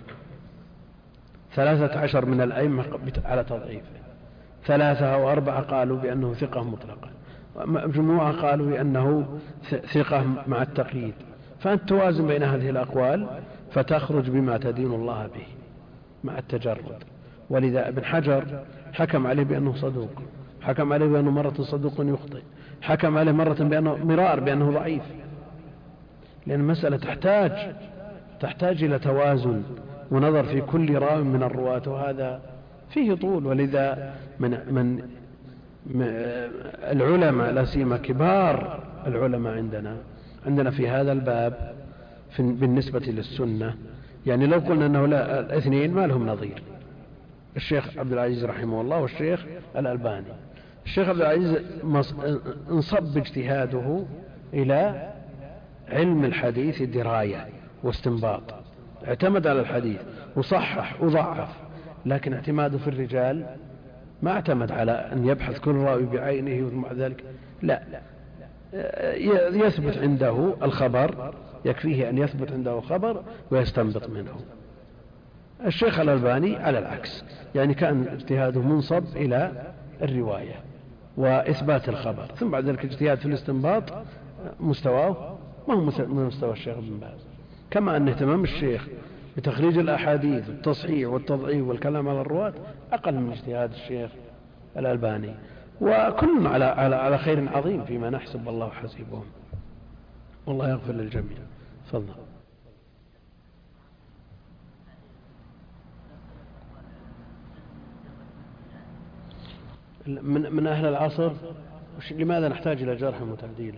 S1: 13 من الأئمة على تضعيفه، 3 أو 4 قالوا بأنه ثقة مطلقة، مجموعة قالوا بأنه ثقة مع التقييد. فأنت توازن بين هذه الأقوال فتخرج بما تدين الله به مع التجرد. ولذا ابن حجر حكم عليه بأنه صدوق، حكم عليه بأنه مرة صدوق يخطئ، حكم عليه مرار بأنه ضعيف، لأن المسألة تحتاج إلى توازن ونظر في كل راو من الرواة، وهذا فيه طول. ولذا من العلماء لا سيما كبار العلماء عندنا في هذا الباب بالنسبة للسنة، يعني لو قلنا أنه لا الاثنين ما لهم نظير، الشيخ عبد العزيز رحمه الله والشيخ الألباني. الشيخ عبد العزيز انصب اجتهاده إلى علم الحديث دراية واستنباط، اعتمد على الحديث وصحح وضعف، لكن اعتماده في الرجال ما اعتمد على أن يبحث كل راوي بعينه ومع ذلك لا، يثبت عنده الخبر، يكفيه أن يثبت عنده خبر ويستنبط منه. الشيخ الألباني على العكس، يعني كان اجتهاده منصب إلى الرواية وإثبات الخبر، ثم بعد ذلك اجتهاد في الاستنباط مستواه ما هو من مستوى الشيخ ابن باز، كما أن اهتمام الشيخ بتخريج الأحاديث والتصحيح والتضعيف والكلام على الرواة أقل من اجتهاد الشيخ الألباني، وكل على خير عظيم فيما نحسب، والله حسيبهم، والله يغفر للجميع. تفضل. من أهل العصر لماذا نحتاج إلى جرح وتعديل؟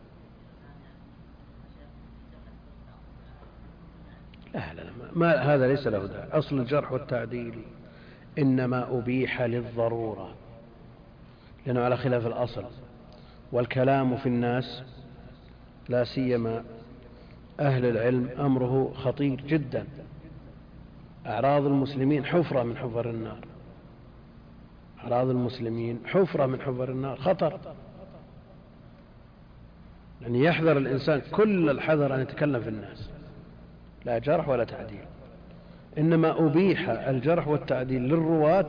S1: لا ما هذا ليس له داعي. أصل الجرح والتعديل إنما أبيح للضرورة، لأنه على خلاف الأصل، والكلام في الناس لا سيما أهل العلم أمره خطير جدا. أعراض المسلمين حفرة من حفر النار، أعراض المسلمين حفرة من حفر النار، خطر، يعني يحذر الإنسان كل الحذر أن يتكلم في الناس، لا جرح ولا تعديل. إنما أبيح الجرح والتعديل للرواة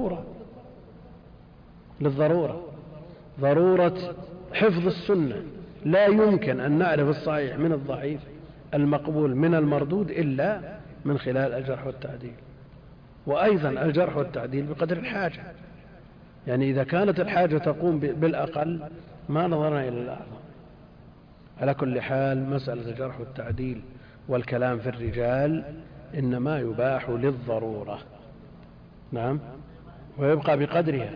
S1: للضرورة، ضرورة حفظ السنة. لا يمكن أن نعرف الصحيح من الضعيف، المقبول من المردود، إلا من خلال الجرح والتعديل. وأيضا الجرح والتعديل بقدر الحاجة، يعني إذا كانت الحاجة تقوم بالأقل ما نظرنا إلى الأعظم. على كل حال مسألة الجرح والتعديل والكلام في الرجال إنما يباح للضرورة، نعم، ويبقى بقدرها،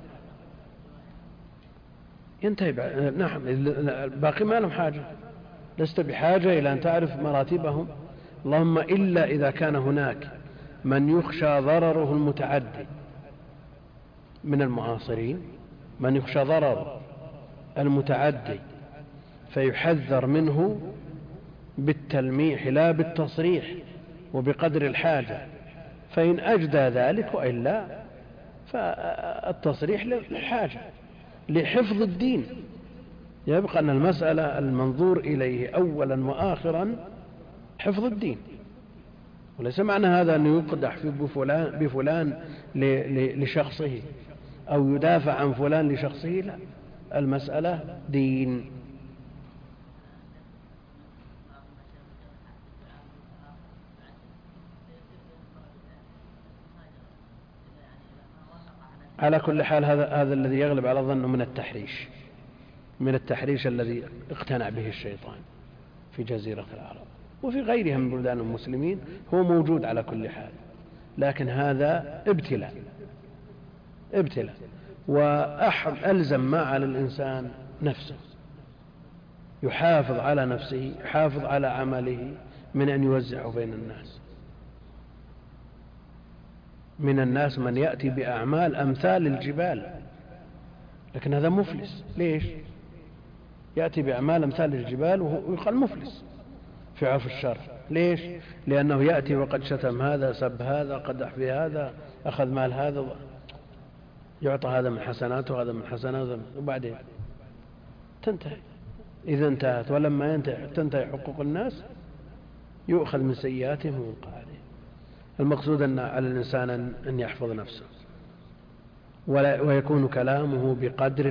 S1: ينتهي نعم. باقي ما لهم حاجة، لست بحاجة إلى أن تعرف مراتبهم، اللهم إلا إذا كان هناك من يخشى ضرره المتعدي من المعاصرين، من يخشى ضرر المتعدي فيحذر منه بالتلميح لا بالتصريح وبقدر الحاجة، فإن أجدى ذلك، وإلا فالتصريح للحاجة لحفظ الدين. يبقى أن المسألة المنظور إليه أولا وآخرا حفظ الدين، وليس معنى هذا أن يقدح بفلان لشخصه أو يدافع عن فلان لشخصه، لا، المسألة دين. على كل حال هذا الذي يغلب على ظنه من التحريش، من التحريش الذي اقتنع به الشيطان في جزيرة العرب وفي غيرها من بلدان المسلمين، هو موجود على كل حال، لكن هذا ابتلاء وألزم ما على الإنسان نفسه، يحافظ على نفسه، يحافظ على عمله من أن يوزعه بين الناس. من الناس من يأتي بأعمال أمثال الجبال، لكن هذا مفلس. ليش؟ يأتي بأعمال أمثال الجبال ويقال مفلس في عرف الشرع. ليش؟ لأنه يأتي وقد شتم هذا، سب هذا، قدح في هذا، أخذ مال هذا، يعطى هذا من حسناته وهذا من حسناته، وبعدين تنتهي. إذا انتهت ولما تنتهي حقوق الناس يؤخذ من سيئاتهم ويوقع عليه. المقصود أن على الإنسان أن يحفظ نفسه ويكون كلامه بقدر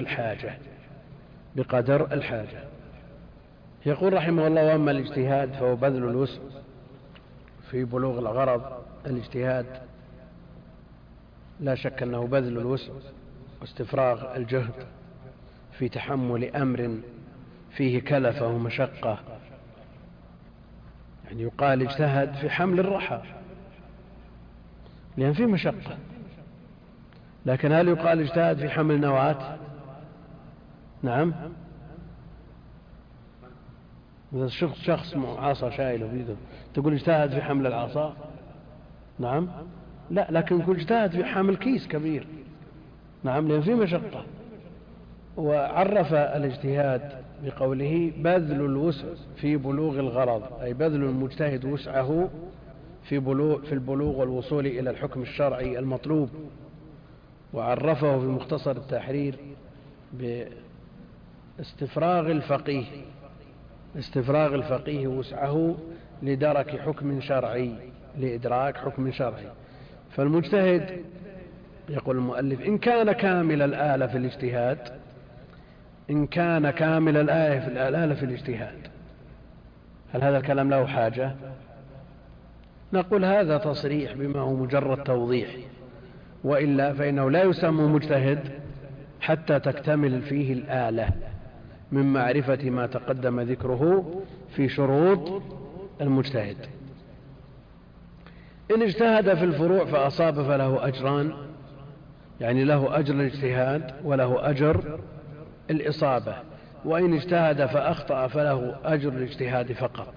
S1: الحاجة. يقول رحمه الله: وأما الاجتهاد فهو بذل الوسع في بلوغ الغرض. الاجتهاد لا شك أنه بذل الوسع واستفراغ الجهد في تحمل أمر فيه كلفة ومشقة. يعني يقال اجتهد في حمل الرحى لأن فيه مشقة، لكن هل يقال اجتهد في حمل نواة؟ نعم. إذا شخص عصا شايله بيده تقول اجتهد في حمل العصا؟ نعم، لا، لكن يقول اجتهد في حمل كيس كبير. نعم، لأن فيه مشقة. وعرف الاجتهاد بقوله بذل الوسع في بلوغ الغرض، أي بذل المجتهد وسعه في البلوغ والوصول إلى الحكم الشرعي المطلوب. وعرفه في مختصر التحرير باستفراغ الفقيه وسعه لدرك حكم شرعي، لإدراك حكم شرعي. فالمجتهد، يقول المؤلف، إن كان كامل الآلة في الاجتهاد، هل هذا الكلام له حاجة؟ نقول هذا تصريح بما هو مجرد توضيح، وإلا فإنه لا يسمى مجتهد حتى تكتمل فيه الآلة من معرفة ما تقدم ذكره في شروط المجتهد. إن اجتهد في الفروع فأصاب فله أجران، يعني له أجر الاجتهاد وله أجر الإصابة. وإن اجتهد فأخطأ فله أجر الاجتهاد فقط.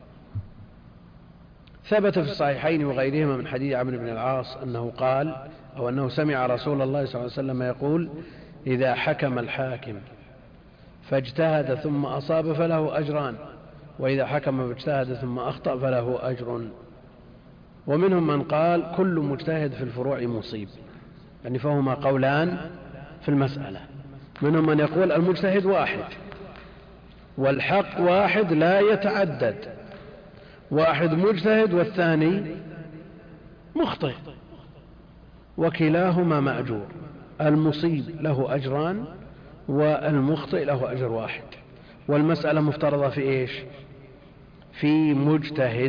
S1: ثبت في الصحيحين وغيرهما من حديث عمرو بن العاص أنه قال، أو أنه سمع رسول الله صلى الله عليه وسلم يقول: إذا حكم الحاكم فاجتهد ثم أصاب فله أجران، وإذا حكم فاجتهد ثم أخطأ فله أجر. ومنهم من قال: كل مجتهد في الفروع مصيب، يعني فهما قولان في المسألة. منهم من يقول المجتهد واحد والحق واحد لا يتعدد، واحد مجتهد والثاني مخطئ، وكلاهما مأجور، المصيب له أجران والمخطئ له أجر واحد. والمسألة مفترضة في إيش؟ في مجتهد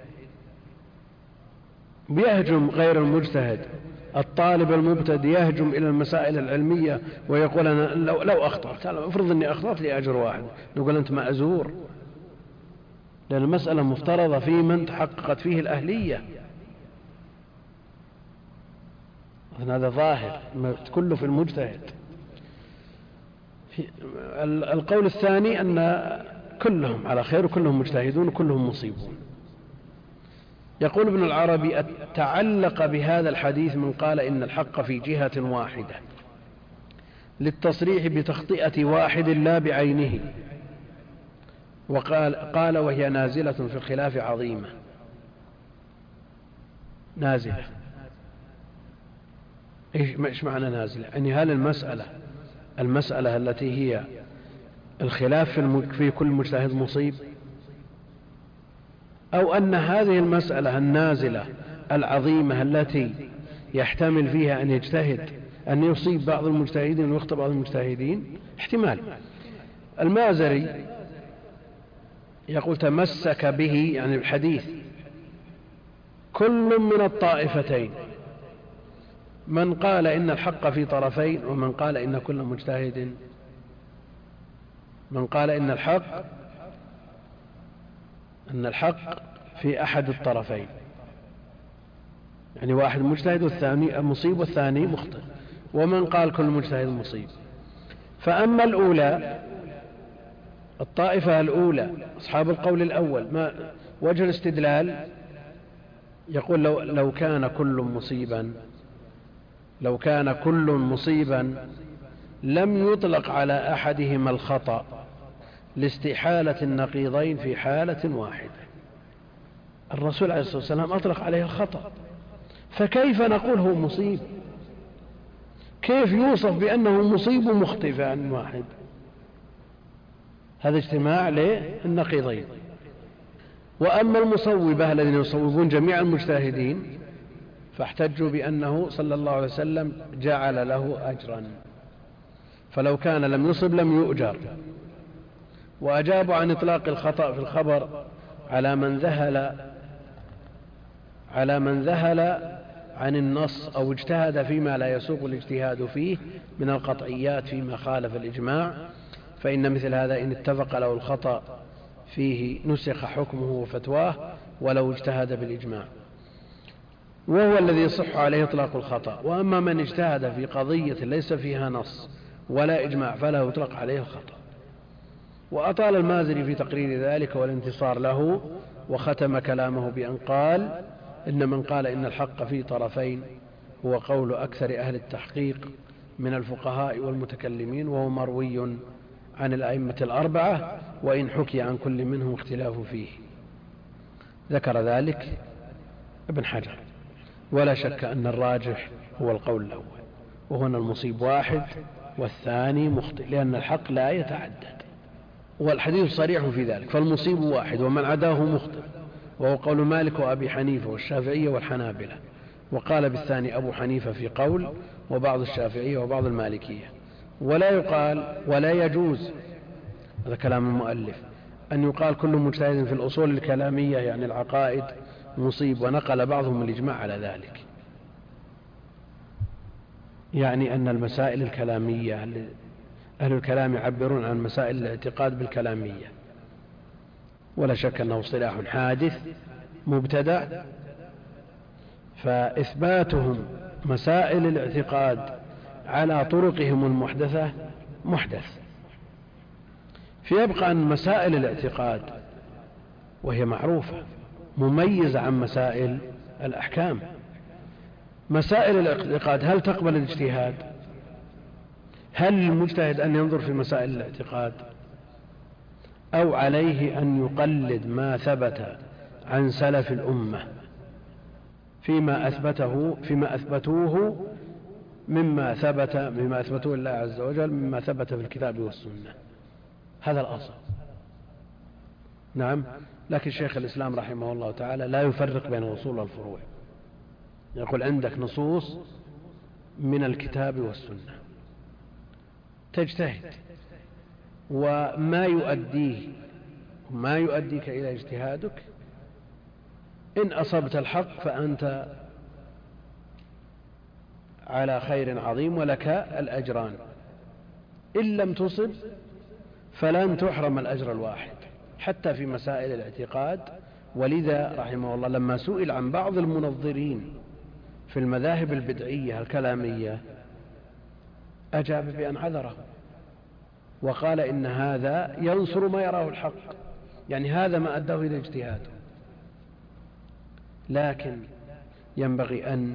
S1: بيهجم غير المجتهد. الطالب المبتدئ يهجم إلى المسائل العلمية ويقول: أنا لو أخطأت، افرض أني أخطأت لي أجر واحد، نقول أنت مأزور، لأن المسألة مفترضة في من تحققت فيه الأهلية. هذا ظاهر كله في المجتهد. القول الثاني أن كلهم على خير وكلهم مجتهدون وكلهم مصيبون. يقول ابن العربي: تعلق بهذا الحديث من قال إن الحق في جهة واحدة للتصريح بتخطئة واحد لا بعينه، وقال وهي نازلة في الخلاف عظيمة. نازلة إيش معنى نازلة؟ يعني هل المسألة التي هي الخلاف في كل مجتهد مصيب، أو أن هذه المسألة النازلة العظيمة التي يحتمل فيها أن يجتهد أن يصيب بعض المجتهدين ويخطئ بعض المجتهدين؟ احتمال. المازري يقول: تمسك به، يعني الحديث، كل من الطائفتين، من قال إن الحق في طرفين، ومن قال إن كل مجتهد من قال إن الحق في أحد الطرفين، يعني واحد مجتهد والثاني مصيب والثاني مخطئ، ومن قال كل مجتهد مصيب. فأما الأولى، الطائفة الأولى أصحاب القول الأول، ما وجه الاستدلال؟ يقول لو كان كل مصيبا لم يطلق على أحدهما الخطأ لاستحالة النقيضين في حالة واحدة. الرسول عليه الصلاة والسلام أطلق عليه الخطأ، فكيف نقول هو مصيب؟ كيف يوصف بأنه مصيب ومخطئ في عن واحد؟ هذا اجتماع للنقيضين. وأما المصوبة الذين يصوبون جميع المجتهدين فاحتجوا بأنه صلى الله عليه وسلم جعل له أجرا، فلو كان لم يصب لم يؤجر. وأجابوا عن إطلاق الخطأ في الخبر على من ذهل عن النص أو اجتهد فيما لا يسوق الاجتهاد فيه من القطعيات فيما خالف الإجماع، فإن مثل هذا إن اتفق له الخطأ فيه نسخ حكمه وفتواه ولو اجتهد بالإجماع، وهو الذي يصح عليه إطلاق الخطأ. وأما من اجتهد في قضية ليس فيها نص ولا إجماع فلا يطلق عليه الخطأ. وأطال المازري في تقرير ذلك والانتصار له، وختم كلامه بأن قال: إن من قال إن الحق في طرفين هو قول أكثر أهل التحقيق من الفقهاء والمتكلمين، وهو مروي عن الأئمة الأربعة، وإن حكي عن كل منهم اختلاف فيه. ذكر ذلك ابن حجر. ولا شك أن الراجح هو القول الأول، وهنا المصيب واحد والثاني مخطئ، لأن الحق لا يتعدد، والحديث صريح في ذلك. فالمصيب واحد ومن عداه مخطئ، وهو قول مالك وأبي حنيفة والشافعية والحنابلة. وقال بالثاني أبو حنيفة في قول، وبعض الشافعية وبعض المالكية. ولا يجوز، هذا كلام المؤلف، أن يقال كل مجتهد في الأصول الكلامية يعني العقائد مصيب، ونقل بعضهم الإجماع على ذلك. يعني أن المسائل الكلامية، أهل الكلام يعبرون عن مسائل الاعتقاد بالكلامية، ولا شك أنه اصطلاح حادث مبتدع، فإثباتهم مسائل الاعتقاد على طرقهم المحدثة محدث. فيبقى أن مسائل الاعتقاد وهي معروفة مميزة عن مسائل الأحكام. مسائل الاعتقاد هل تقبل الاجتهاد؟ هل المجتهد أن ينظر في مسائل الاعتقاد، أو عليه أن يقلد ما ثبت عن سلف الأمة فيما أثبتوه مما أثبتوه الله عز وجل مما ثبت في الكتاب والسنة؟ هذا الأصل. نعم. لكن شيخ الإسلام رحمه الله تعالى لا يفرق بين الأصول والفروع، يقول عندك نصوص من الكتاب والسنة تجتهد، وما يؤديك إلى اجتهادك إن أصبت الحق فأنت على خير عظيم ولك الأجران، إن لم تصب فلن تحرم الأجر الواحد، حتى في مسائل الاعتقاد. ولذا رحمه الله لما سئل عن بعض المنظرين في المذاهب البدعية الكلامية أجاب بأن عذره، وقال إن هذا ينصر ما يراه الحق، يعني هذا ما أداه إلى اجتهاده. لكن ينبغي أن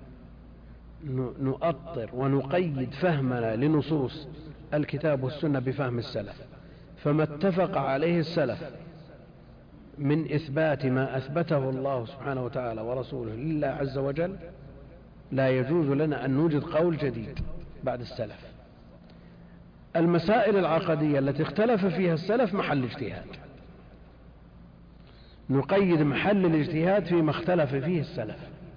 S1: نؤطر ونقيد فهمنا لنصوص الكتاب والسنة بفهم السلف، فما اتفق عليه السلف من إثبات ما أثبته الله سبحانه وتعالى ورسوله لله عز وجل لا يجوز لنا أن نوجد قول جديد بعد السلف. المسائل العقدية التي اختلف فيها السلف محل اجتهاد، نقيد محل الاجتهاد فيما اختلف فيه السلف.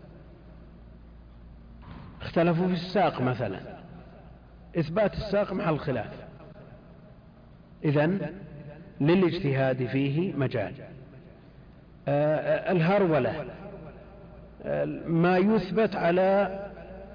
S1: اختلفوا في الساق مثلا، إثبات الساق محل خلاف، إذن للاجتهاد فيه مجال. الهرولة ما يثبت على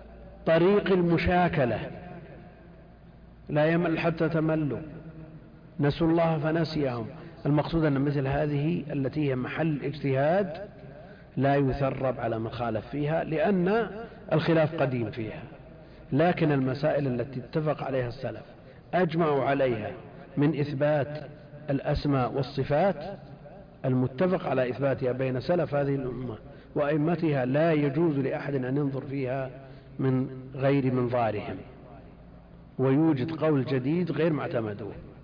S1: طريق المشاكلة لا يمل حتى تملوا، نسوا الله فنسيهم. المقصود أن مثل هذه التي هي محل اجتهاد لا يثرب على من خالف فيها، لأن الخلاف قديم فيها. لكن المسائل التي اتفق عليها السلف أجمعوا عليها من إثبات الأسماء والصفات المتفق على إثباتها بين سلف هذه الأمة وأئمتها، لا يجوز لأحد أن ينظر فيها من غير منظارهم، ويوجد قول جديد غير معتمد.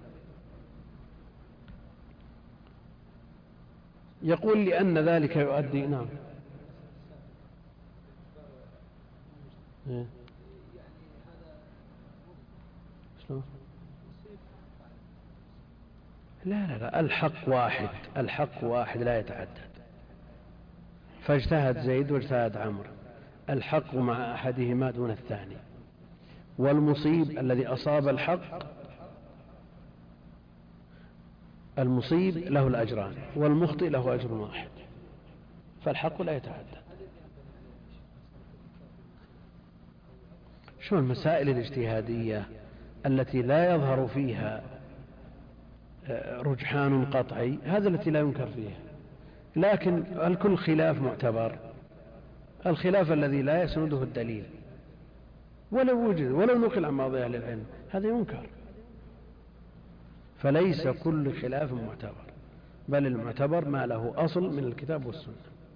S1: يقول لأن ذلك يؤدي. نعم. لا، الحق واحد، الحق واحد لا يتعدد. فاجتهد زيد واجتهد عمرو، الحق مع أحدهما دون الثاني، والمصيب الذي أصاب الحق، المصيب له الأجران والمخطئ له أجر واحد، فالحق لا يتعدد. شو المسائل الاجتهادية التي لا يظهر فيها رجحان قطعي، هذا التي لا ينكر فيها. لكن الكل خلاف معتبر، الخلاف الذي لا يسنده الدليل ولو وجد ولو نقل عن بعض أهل العلم هذا ينكر. فليس كل خلاف معتبر، بل المعتبر ما له أصل من الكتاب والسنة.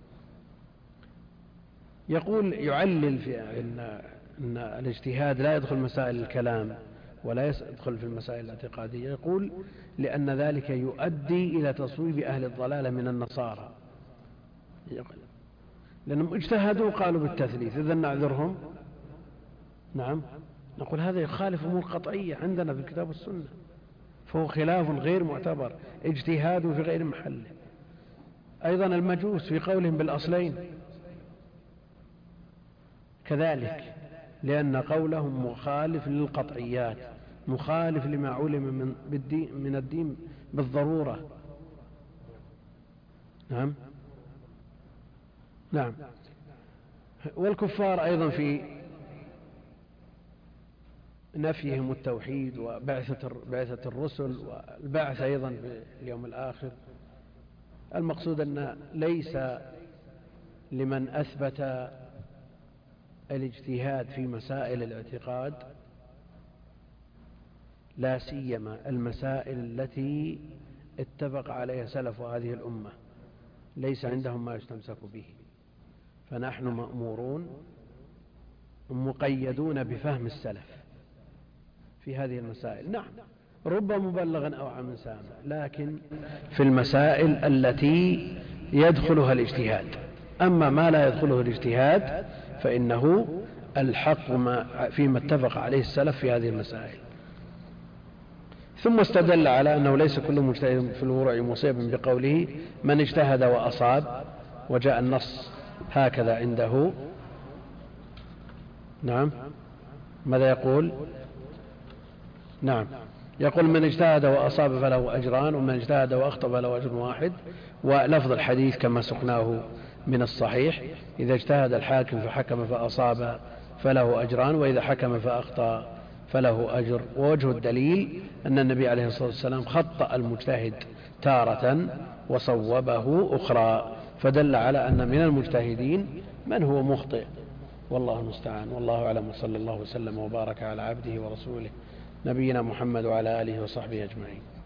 S1: يقول يعلل في أن الاجتهاد لا يدخل مسائل الكلام ولا يدخل في المسائل الاعتقادية. يقول لأن ذلك يؤدي إلى تصويب أهل الضلالة من النصارى، لأنهم اجتهدوا قالوا بالتثليث، إذن نعذرهم؟ نعم، نقول هذا يخالف أمور قطعية عندنا في الكتاب والسنة، فهو خلاف غير معتبر، اجتهاد في غير محله. أيضا المجوس في قولهم بالأصلين كذلك، لأن قولهم مخالف للقطعيات، مخالف لما علم من الدين بالضرورة. نعم. والكفار أيضا في نفيهم التوحيد وبعثة الرسل والبعث أيضا في اليوم الآخر. المقصود أن ليس لمن أثبت الاجتهاد في مسائل الاعتقاد، لا سيما المسائل التي اتفق عليها سلف هذه الأمة، ليس عندهم ما يستمسك به، فنحن مأمورون مقيدون بفهم السلف في هذه المسائل. نعم، رب مبلغا أو عام سامع، لكن في المسائل التي يدخلها الاجتهاد. أما ما لا يدخله الاجتهاد فإنه الحق فيما اتفق عليه السلف في هذه المسائل. ثم استدل على أنه ليس كل مجتهد في الورع مصيبا بقوله من اجتهد وأصاب، وجاء النص هكذا عنده. نعم، ماذا يقول؟ نعم، يقول من اجتهد وأصاب فله أجران، ومن اجتهد وأخطأ فله أجر واحد. ولفظ الحديث كما سقناه من الصحيح: إذا اجتهد الحاكم فحكم فأصاب فله أجران، وإذا حكم فأخطأ فله أجر. ووجه الدليل أن النبي عليه الصلاة والسلام خطأ المجتهد تارة وصوبه أخرى، فدل على أن من المجتهدين من هو مخطئ، والله المستعان. والله أعلم، وصلى الله وسلم وبارك على عبده ورسوله نبينا محمد وعلى آله وصحبه أجمعين.